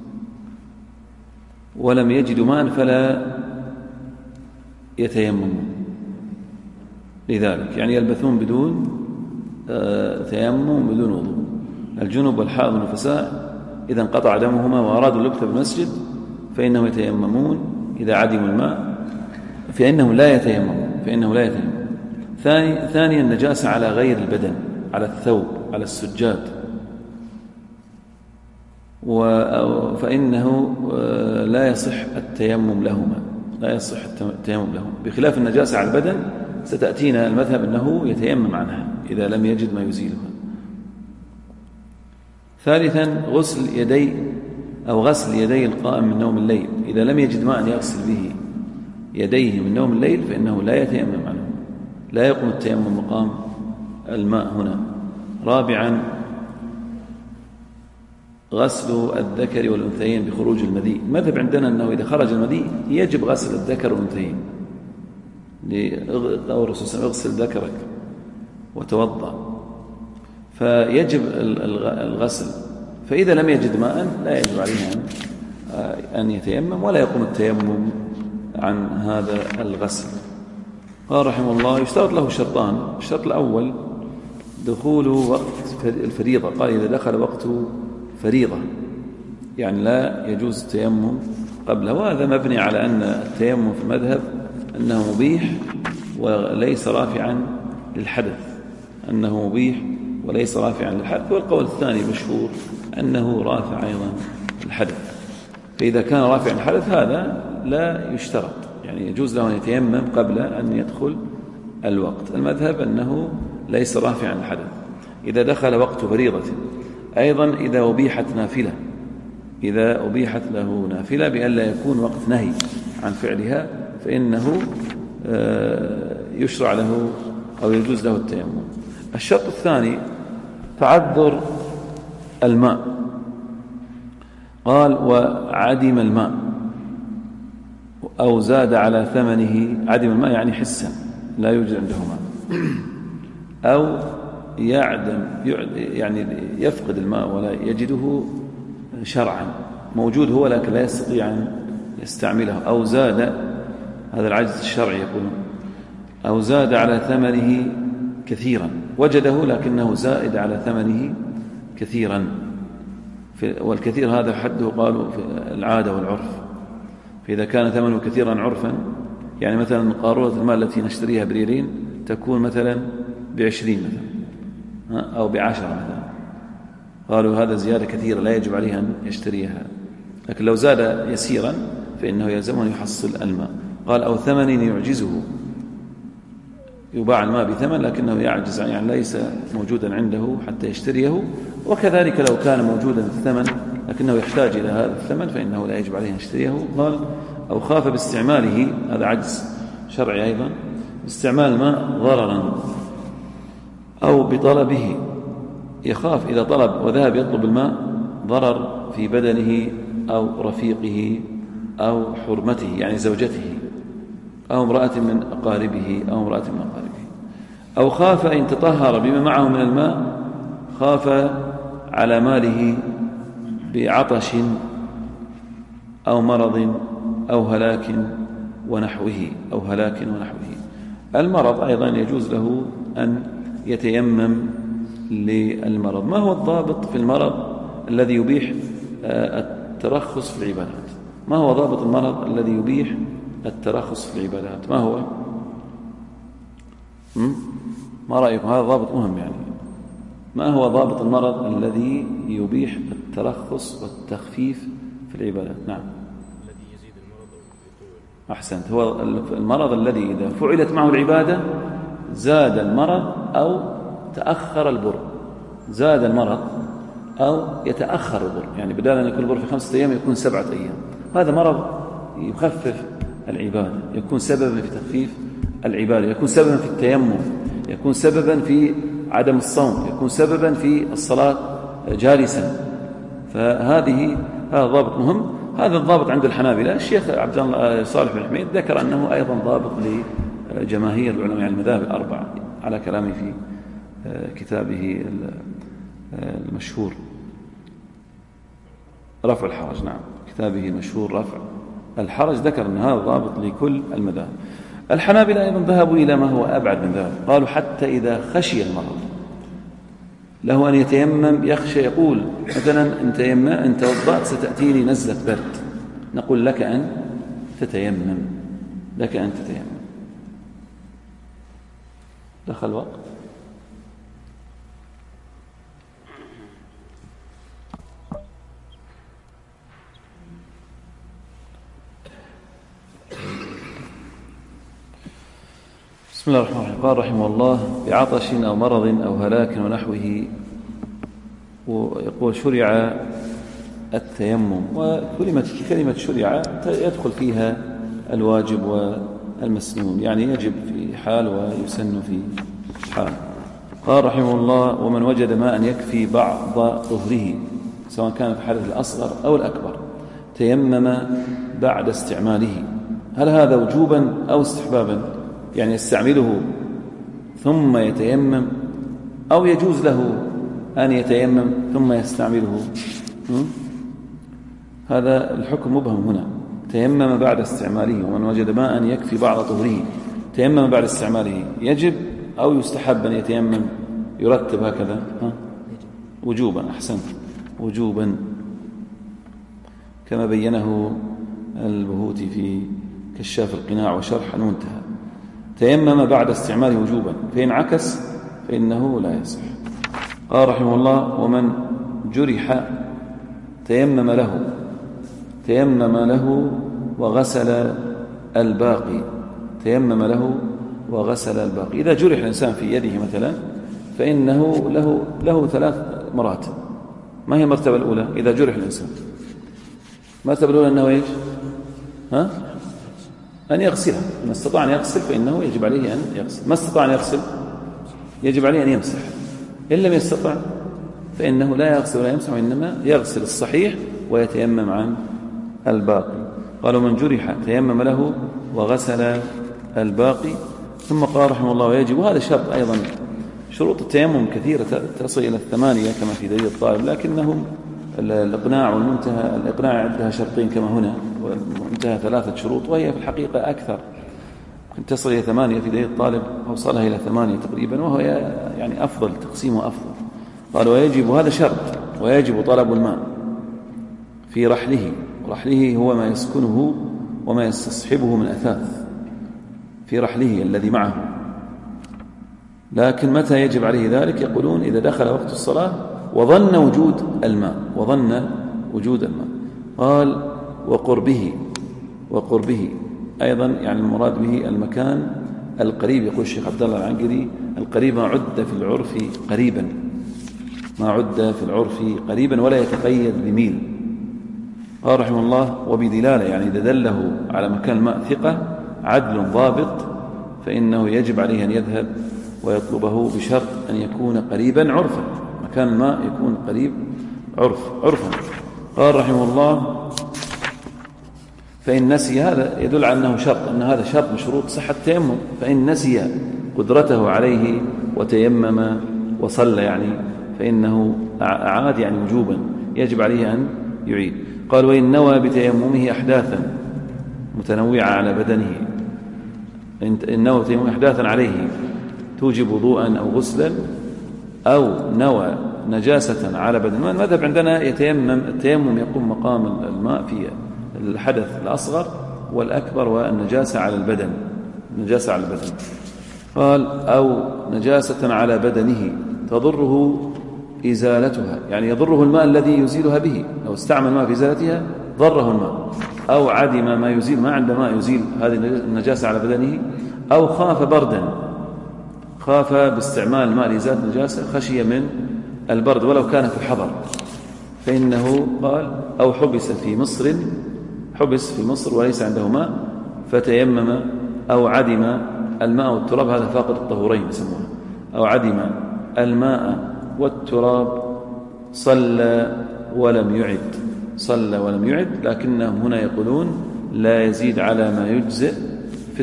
ولم يجدوا ماء فلا يتيممون لذلك، يعني يلبثون بدون تيمم بدون وضوء. الجنب والحائض والنفساء إذا انقطع دمهما وأرادوا اللبث بالمسجد فإنهم يتيممون إذا عدموا الماء، فإنهم لا يتيممون. ثانيا: النجاسة على غير البدن، على الثوب، على السجاد، فإنه لا يصح التيمم لهما، بخلاف النجاسة على البدن ستأتينا المذهب أنه يتيمم عنها إذا لم يجد ما يزيلها. ثالثا: غسل يدي القائم من نوم الليل، إذا لم يجد ماء يغسل به يديه من نوم الليل فإنه لا يتيمم عنه، لا يقوم التيمم مقام الماء هنا. رابعا: غسل الذكر والأنثيين بخروج المذي. المذهب عندنا أنه إذا خرج المذي يجب غسل الذكر والأنثيين، لقول الرسول صلى الله عليه وسلم: اغسل ذكرك وتوضأ، فيجب الغسل. فإذا لم يجد ماء لا يجب عليه أن يتيمم، ولا يقوم التيمم عن هذا الغسل. قال رحمه الله: يشترط له شرطان. الشرط الأول دخول وقت الفريضة. قال: إذا دخل وقت فريضة يعني لا يجوز التيمم قبله. وهذا مبني على أن التيمم في المذهب أنه مبيح وليس رافعا للحدث، والقول الثاني مشهور أنه رافع أيضا الحدث. فإذا كان رافع الحدث هذا لا يشترط، يعني يجوز له أن يتيمم قبل أن يدخل الوقت. المذهب أنه ليس رافعا الحدث. إذا دخل وقت فريضة أيضا، إذا أبيحت له نافلة بأن لا يكون وقت نهي عن فعلها فإنه يشرع له أو يجوز له التيمم. الشرط الثاني: تعذر الماء. قال: وعدم الماء أو زاد على ثمنه. عدم الماء يعني حسا لا يوجد عنده ماء، أو يعني يفقد الماء ولا يجده شرعا، موجود هو لكن لا يستطيع أن يستعمله، أو زاد، هذا العجز الشرعي يقولون، أو زاد على ثمنه كثيرا، وجده لكنه زائد على ثمنه كثيرا. والكثير هذا حده قالوا في العادة والعرف. فإذا كان ثمنه كثيرا عرفا، يعني مثلا قارورة الماء التي نشتريها بريالين تكون مثلا ب20 مثلا أو ب10 مثلا، قالوا هذا زيادة كثيرة لا يجب عليه أن يشتريها. لكن لو زاد يسيرا فإنه يلزم أن يحصل الماء. قال: أو ثمن يعجزه، يباع الماء بثمن لكنه يعجز، يعني ليس موجودا عنده حتى يشتريه. وكذلك لو كان موجودا الثمن لكنه يحتاج إلى هذا الثمن فإنه لا يجب عليه أن يشتريه. قال: أو خاف باستعماله، هذا عجز شرعي أيضا، باستعمال الماء ضررا أو بطلبه، يخاف إذا طلب وذهب يطلب الماء ضرر في بدنه أو رفيقه أو حرمته يعني زوجته أو امرأة من أقاربه أو خاف إن تطهر بما معه من الماء، خاف على ماله بعطش أو مرض أو هلاك ونحوه أو هلاك ونحوه. المرض أيضا يجوز له أن يتيمم للمرض. ما هو الضابط في المرض الذي يبيح الترخص في العبادات؟ ما هو ضابط المرض الذي يبيح الترخص في العبادات؟ ما هو؟ ما رأيكم؟ هذا ضابط مهم يعني. ما هو ضابط المرض الذي يبيح الترخص والتخفيف في العبادات؟ نعم. الذي يزيد المرض أو يطول. أحسنت. هو المرض الذي إذا فعلت معه العبادة زاد المرض أو تأخر البر. زاد المرض أو يتأخر البر، يعني بدل أن يكون البر في 5 أيام يكون 7 أيام. هذا مرض يخفف العبادة، يكون سببا في تخفيف العبادة، يكون سببا في التيمم، يكون سببا في عدم الصوم، يكون سببا في الصلاة جالسا. فهذا ضابط مهم. هذا الضابط عند الحنابلة. الشيخ عبد الله صالح بن حميد ذكر أنه أيضا ضابط لجماهير العلماء المذاهب الأربعة على كلامه في كتابه المشهور رفع الحرج. نعم، كتابه المشهور رفع الحرج ذكر أن هذا ضابط لكل المذاهب. الحنابلة أيضا ذهبوا إلى ما هو أبعد من ذلك، قالوا حتى إذا خشي المرض له أن يتيمم، يخشى، يقول مثلا إن توضأت ستأتيني نزلة برد، نقول لك أن تتيمم، لك أن تتيمم. دخل وقت. بسم الله الرحمن الرحيم. قال رحمه الله: بعطش أو مرض أو هلاك ونحوه. ويقول شرع التيمم، وكلمة شرع يدخل فيها الواجب والمسنون، يعني يجب في حال ويسن في حال. قال رحمه الله: ومن وجد ماء يكفي بعض طهره سواء كان في الحدث الأصغر أو الأكبر تيمم بعد استعماله. هل هذا وجوبا أو استحبابا؟ يعني يستعمله ثم يتيمم، أو يجوز له أن يتيمم ثم يستعمله؟ هذا الحكم مبهم هنا. تيمم بعد استعماله. ومن وجد ماء يكفي بعض طهره تيمم بعد استعماله. يجب أو يستحب أن يتيمم؟ يرتب هكذا وجوبا. أحسنت، وجوبا، كما بينه البهوتي في كشاف القناع وشرح المنتهى. تيمم بعد استعماله وجوبا، فإن عكس فإنه لا يصح. قال رحمه الله: ومن جرح تيمم له وغسل الباقي. تيمم له وغسل الباقي. إذا جرح الإنسان في يده مثلا فإنه له 3 مراتب. ما هي المرتبة الأولى إذا جرح الإنسان؟ المرتبة الأولى أنه إيش؟ أن يغسلها. إن استطاع أن يغسل فإنه يجب عليه أن يغسل. ما استطاع أن يغسل يجب عليه أن يمسح. إن لم يستطع فإنه لا يغسل ولا يمسح، وإنما يغسل الصحيح ويتيمم عن الباقي. قالوا: من جرح تيمم له وغسل الباقي. ثم قال رحمه الله: ويجب. وهذا شرط أيضا. شروط التيمم كثيرة تصل إلى 8 كما في دليل الطالب، لكنهم الإقناع والمنتهى. الإقناع عندها شرطين كما هنا، والمنتهى 3 شروط، وهي في الحقيقة أكثر، تصل إلى 8 في دليل الطالب، أوصلها إلى 8 تقريبا، وهو يعني أفضل، تقسيمه أفضل. قال: ويجب، هذا شرط، ويجب طلب الماء في رحله. رحله هو ما يسكنه وما يستصحبه من أثاث، في رحله الذي معه. لكن متى يجب عليه ذلك؟ يقولون إذا دخل وقت الصلاة وظن وجود الماء. قال: وقربه أيضا، يعني المراد به المكان القريب. يقول الشيخ عبد الله العنقري: القريب ما عد في العرف قريبا، ما عد في العرف قريبا ولا يتقيد بميل. قال رحمه الله: وبدلالة، يعني إذا دله على مكان الماء ثقة عدل ضابط فإنه يجب عليه أن يذهب ويطلبه، بشرط أن يكون قريبا عرفا. مكان الماء يكون قريب عرفا. قال رحمه الله: فإن نسي. هذا يدل على أنه شرط، أن هذا شرط من شروط صحة التيمم. فإن نسي قدرته عليه وتيمم وصلى، يعني فإنه أعاد، يعني وجوبا يجب عليه أن يعيد. قال: وإن نوى بتيممه أحداثا متنوعة على بدنه، إن نوى تيمم إحداثا عليه توجب وضوءا أو غسلا، أو نوى نجاسة على بدنه. المذهب عندنا التيمم يقوم مقام الماء في الحدث الأصغر والأكبر والنجاسة على البدن، نجاسة على البدن. قال أو نجاسة على بدنه تضره إزالتها، يعني يضره الماء الذي يزيلها به، لو استعمل الماء في إزالتها ضره الماء، أو عدم ما يزيل، ما عنده ماء يزيل هذه النجاسة على بدنه، أو خاف بردا، خاف باستعمال الماء لإزالة النجاسة، خشي من البرد ولو كان في الحضر، فإنه قال أو حبس في مصر وليس عنده ماء فتيمم، أو عدم الماء والتراب، هذا فاقد الطهورين يسمونه، أو عدم الماء والتراب صلى ولم يعد، لكنهم هنا يقولون لا يزيد على ما يجزئ في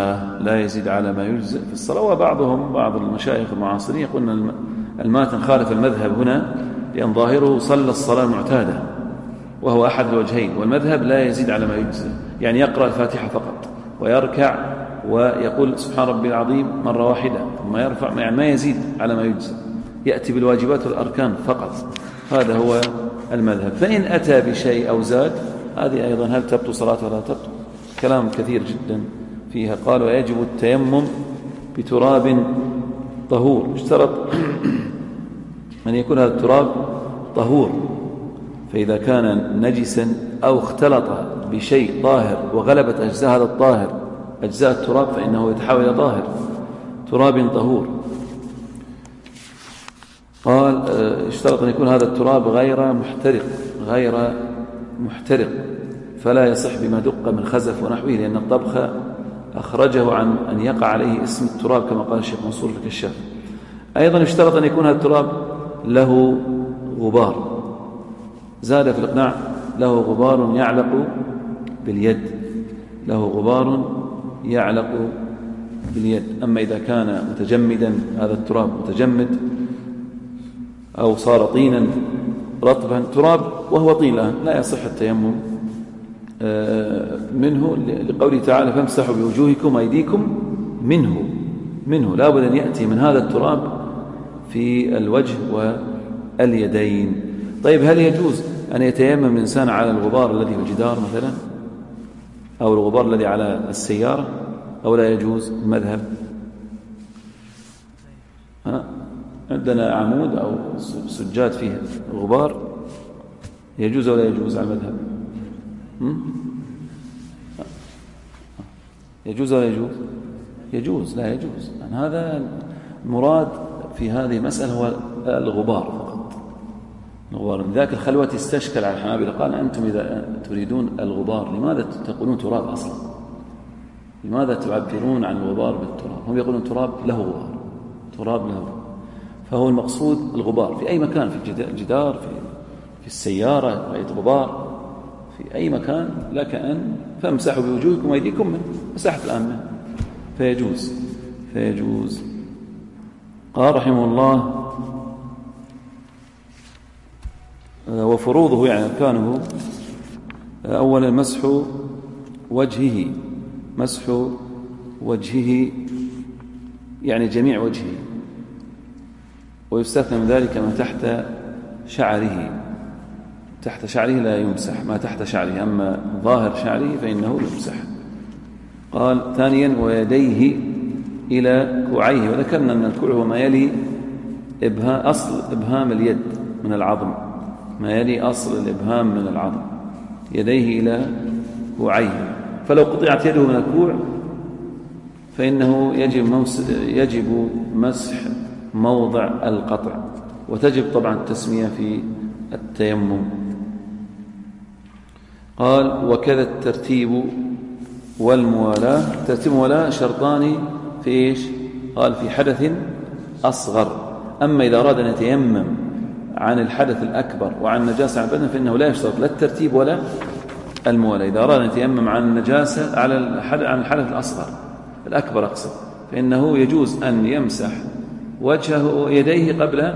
الصلاة، وبعض المشايخ المعاصرين يقولون الماتن خالف المذهب هنا، لأن ظاهره صلى الصلاة المعتادة، وهو أحد الوجهين، والمذهب لا يزيد على ما يجزئ، يعني يقرأ الفاتحة فقط ويركع ويقول سبحان ربي العظيم مرة واحدة ثم يرفع، يعني ما يزيد على ما يجزئ، يأتي بالواجبات والأركان فقط، هذا هو المذهب. فإن أتى بشيء أو زاد، هذه أيضا هل تبطل صلاة ولا تبطل؟ كلام كثير جدا فيها. قال ويجب التيمم بتراب طهور، اشترط أن يكون هذا التراب طهور، فإذا كان نجسا أو اختلط بشيء طاهر وغلبت أجزاء هذا الطاهر أجزاء التراب فإنه يتحول إلى طاهر، تراب طهور. قال اشترط أن يكون هذا التراب غير محترق، فلا يصح بما دق من خزف ونحوه، لأن الطبخ أخرجه عن أن يقع عليه اسم التراب كما قال الشيخ منصور في الكشاف. أيضا اشترط أن يكون هذا التراب له غبار، زاد في الإقناع له غبار يعلق باليد، أما إذا كان متجمدا هذا التراب متجمد أو صار طينا رطبا، تراب وهو طين الآن لا يصح التيمم منه، لقوله تعالى فامسحوا بوجوهكم وأيديكم منه لا بد أن يأتي من هذا التراب في الوجه واليدين. طيب هل يجوز أن يتيمم الإنسان على الغبار الذي في الجدار مثلا، أو الغبار الذي على السيارة، أو لا يجوز؟ المذهب عندنا عمود أو سجاد فيه غبار، يجوز ولا يجوز على المذهب؟ يجوز ولا يجوز؟ يجوز. لا يجوز، يعني هذا المراد في هذه المسألة هو الغبار فقط، الغبار. لذلك الخلوة استشكل على الحنابلة، قال أنتم إذا تريدون الغبار لماذا تقولون تراب أصلا؟ لماذا تعبرون عن الغبار بالتراب؟ هم يقولون تراب له غبار، تراب له غبار، فهو المقصود الغبار في أي مكان، في الجدار، في السيارة، رأيت غبار في أي مكان لك أن فامسحوا بوجوهكم وأيديكم منه، مسحت الآن منه، فيجوز. قال رحمه الله وفروضه يعني أركانه، أولا مسح وجهه يعني جميع وجهه، ويستثنى من ذلك ما تحت شعره لا يمسح، ما تحت شعره، أما ظاهر شعره فإنه يمسح. قال ثانيا ويديه إلى كوعيه، وذكرنا أن الكوع هو ما يلي أصل إبهام اليد من العظم، ما يلي أصل الإبهام من العظم، يديه إلى كوعيه. فلو قطعت يده من الكوع فإنه يجب مسح موضع القطع، وتجب طبعا التسمية في التيمم. قال وكذا الترتيب والموالاة، الترتيب والموالاة شرطان في إيش؟ قال في حدث أصغر. أما إذا أراد أن يتيمم عن الحدث الأكبر وعن نجاسة على البدن فإنه لا يشترط لا الترتيب ولا الموالاة. إذا أراد أن يتيمم عن النجاسة عن الحدث الأصغر الأكبر أقصد، فإنه يجوز أن يمسح وجهه ويديه قبل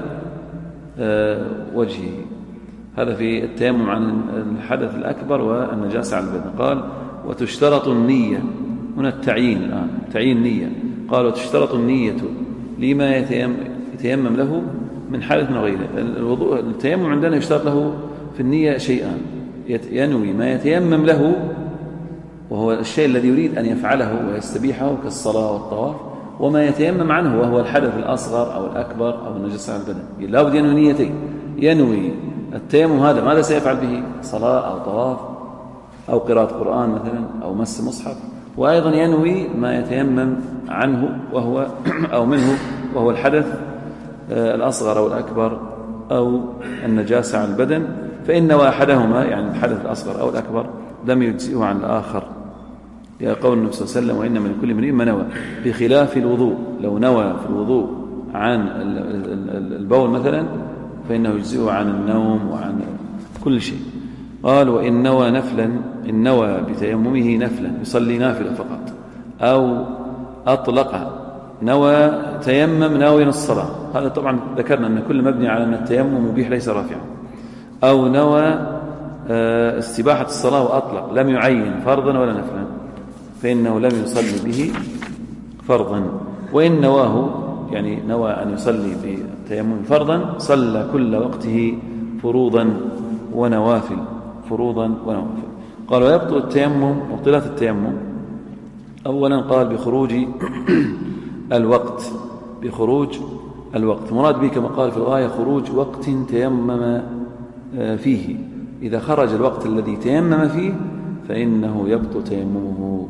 وجهه، هذا في التيمم عن الحدث الأكبر والنجاسة على البدن. قال وتشترط النية. هنا التعيين الآن، تعيين نية. قال وتشترط النية لما يتيمم له من حالة من غيره. الوضوء التيمم عندنا يشترط له في النية شيئان: ينوي ما يتيمم له وهو الشيء الذي يريد أن يفعله ويستبيحه كالصلاة والطواف، وما يتيمم عنه وهو الحدث الأصغر أو الأكبر أو النجاسة على البدن. لا بد ينوي نيتين: ينوي التيمم هذا ماذا سيفعل به، صلاة أو طواف أو قراءة قرآن مثلا أو مس مصحف، وأيضا ينوي ما يتيمم عنه وهو أو منه وهو الحدث الأصغر أو الأكبر أو النجاسة على البدن. فإن نوى أحدهما يعني الحدث الأصغر أو الأكبر لم يجزئه عن الآخر، يا قول النبي صلى الله عليه وسلم: وإنما لكل امرئ ما نوى، بخلاف الوضوء. لو نوى في الوضوء عن البول مثلا فإنه يجزئه عن النوم وعن كل شيء. قال: وإن نوى نفلا، إن نوى بتيممه نفلا يصلي نافلة فقط، أو أطلق نوى تيمم ناويا الصلاة، هذا طبعا ذكرنا أن كل مبني على أن التيمم مبيح ليس رافعا، أو نوى استباحة الصلاة وأطلق لم يعين فرضا ولا نفلا فإنه لم يصلي به فرضا. وإن نواه يعني نوى أن يصلي بالتيمم فرضا صلى كل وقته فروضا ونوافل، فروضا ونوافل. قال: ويبطل التيمم، مبطلات التيمم: أولا قال بخروج الوقت، بخروج الوقت مراد به كما قال في الغاية خروج وقت تيمم فيه. إذا خرج الوقت الذي تيمم فيه فإنه يبطل تيممه،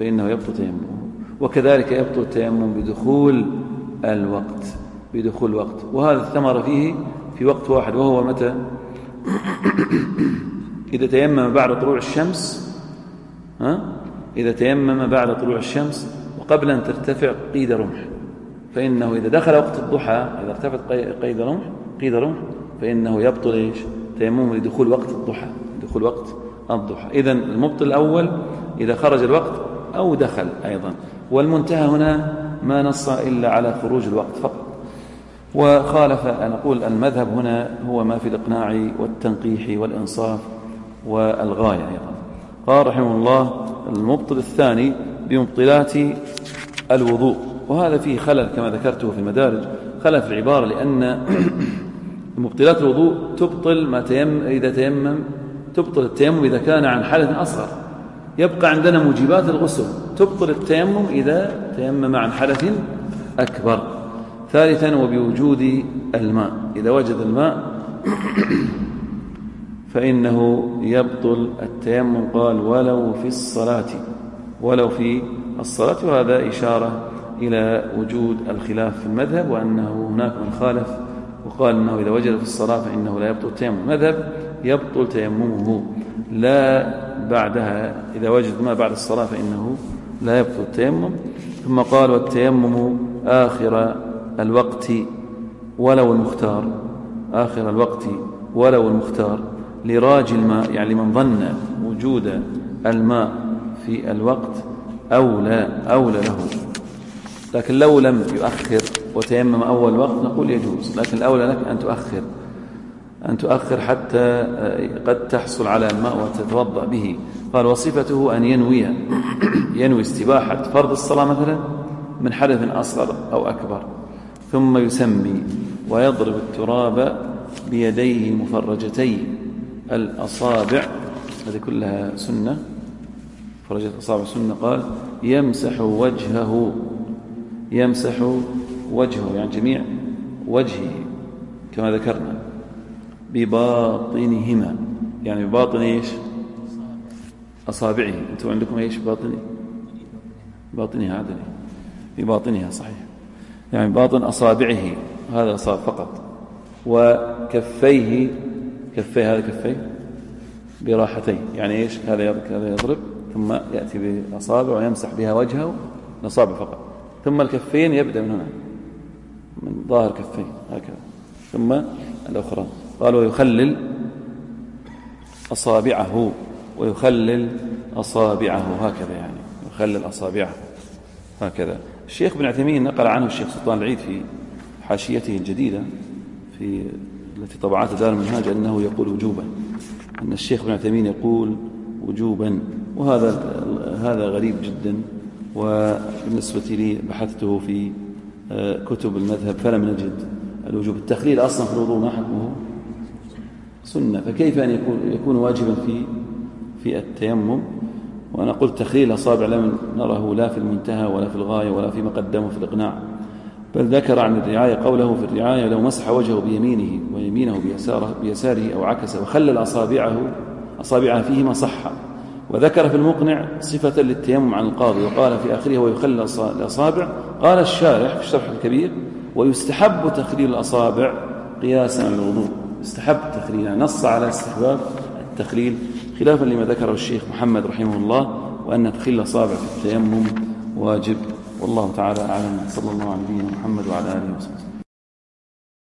وكذلك يبطل التيمم بدخول الوقت، بدخول الوقت. وهذا الثمر فيه في وقت واحد، وهو متى؟ إذا تيمم بعد طلوع الشمس، إذا تيمم بعد طلوع الشمس وقبل أن ترتفع قيد رمح، فإنه إذا دخل وقت الضحى، إذا ارتفعت قيد رمح فإنه يبطل تيممه لدخول وقت الضحى، دخول وقت الضحى. إذن المبطل الأول إذا خرج الوقت أو دخل أيضا، والمنتهى هنا ما نص إلا على خروج الوقت فقط. وخالف نقول المذهب هنا هو ما في الإقناع والتنقيح والإنصاف والغاية أيضا. قال رحمه الله: المبطل الثاني بمبطلات الوضوء، وهذا فيه خلل كما ذكرته في المدارج، خلل في العبارة، لأن مبطلات الوضوء تبطل ما إذا تيمم، تبطل التيمم إذا كان عن حدث أصغر. يبقى عندنا موجبات الغسل تبطل التيمم إذا تيمم عن حدث أكبر. ثالثا وبوجود الماء، إذا وجد الماء فإنه يبطل التيمم. قال: ولو في الصلاة، ولو في الصلاة. وهذا إشارة إلى وجود الخلاف في المذهب، وأنه هناك من خالف وقال أنه إذا وجد في الصلاة فإنه لا يبطل التيمم. مذهب يبطل تيممه لا بعدها، إذا وجد ما بعد الصلاة فإنه لا يبطل التيمم. ثم قال: والتيمم آخر الوقت ولو المختار، آخر الوقت ولو المختار، لراج الماء، يعني من ظن وجود الماء في الوقت أولى له. لكن لو لم يؤخر وتيمم أول وقت نقول يجوز، لكن الأولى لك أن تؤخر حتى قد تحصل على الماء وتتوضأ به. قال: وصفته أن ينوي استباحة فرض الصلاة مثلا من حدث أصغر أو أكبر، ثم يسمي ويضرب التراب بيديه المفرجتي الأصابع، هذه كلها سنة، فرجة الأصابع سنة. قال: يمسح وجهه يعني جميع وجهه كما ذكرنا، بباطنهما، يعني بباطن ايش؟ أصابعه. أنتم عندكم ايش باطنها عدل، بباطنها صحيح، يعني باطن أصابعه، هذا أصابع فقط. وكفيه، هذا كفيه براحتين، يعني ايش؟ هذا يضرب ثم يأتي بأصابع ويمسح بها وجهه، الأصابع فقط، ثم الكفين يبدأ من هنا من ظاهر كفين هكذا، ثم الأخرى. قال: ويخلل أصابعه هكذا، يعني يخلل أصابعه هكذا. الشيخ ابن عثيمين نقل عنه الشيخ سلطان العيد في حاشيته الجديدة التي طبعتها دار المنهاج أنه يقول وجوبا، أن الشيخ ابن عثيمين يقول وجوبا، وهذا غريب جدا. وبالنسبة لي بحثته في كتب المذهب فلم نجد الوجوب. التخليل أصلا في الوضوء ما حكمه؟ سنة، فكيف أن يكون واجبا في التيمم؟ وأنا قلت تخليل الأصابع لم نره لا في المنتهى ولا في الغاية ولا فيما قدمه في الإقناع، بل ذكر عن الرعاية قوله في الرعاية: لو مسح وجهه بيمينه ويمينه بيساره أو عكس وخلل أصابعه فيهما صح. وذكر في المقنع صفة للتيمم عن القاضي، وقال في آخره: ويخلل الأصابع. قال الشارح في الشرح الكبير: ويستحب تخليل الأصابع قياسا على الوضوء. استحب تخليل، يعني نص على استحباب التخليل، خلافا لما ذكره الشيخ محمد رحمه الله، وأن تخليل الأصابع في التيمم واجب. والله تعالى أعلم. صلى الله على نبينا محمد وعلى آله وصحبه.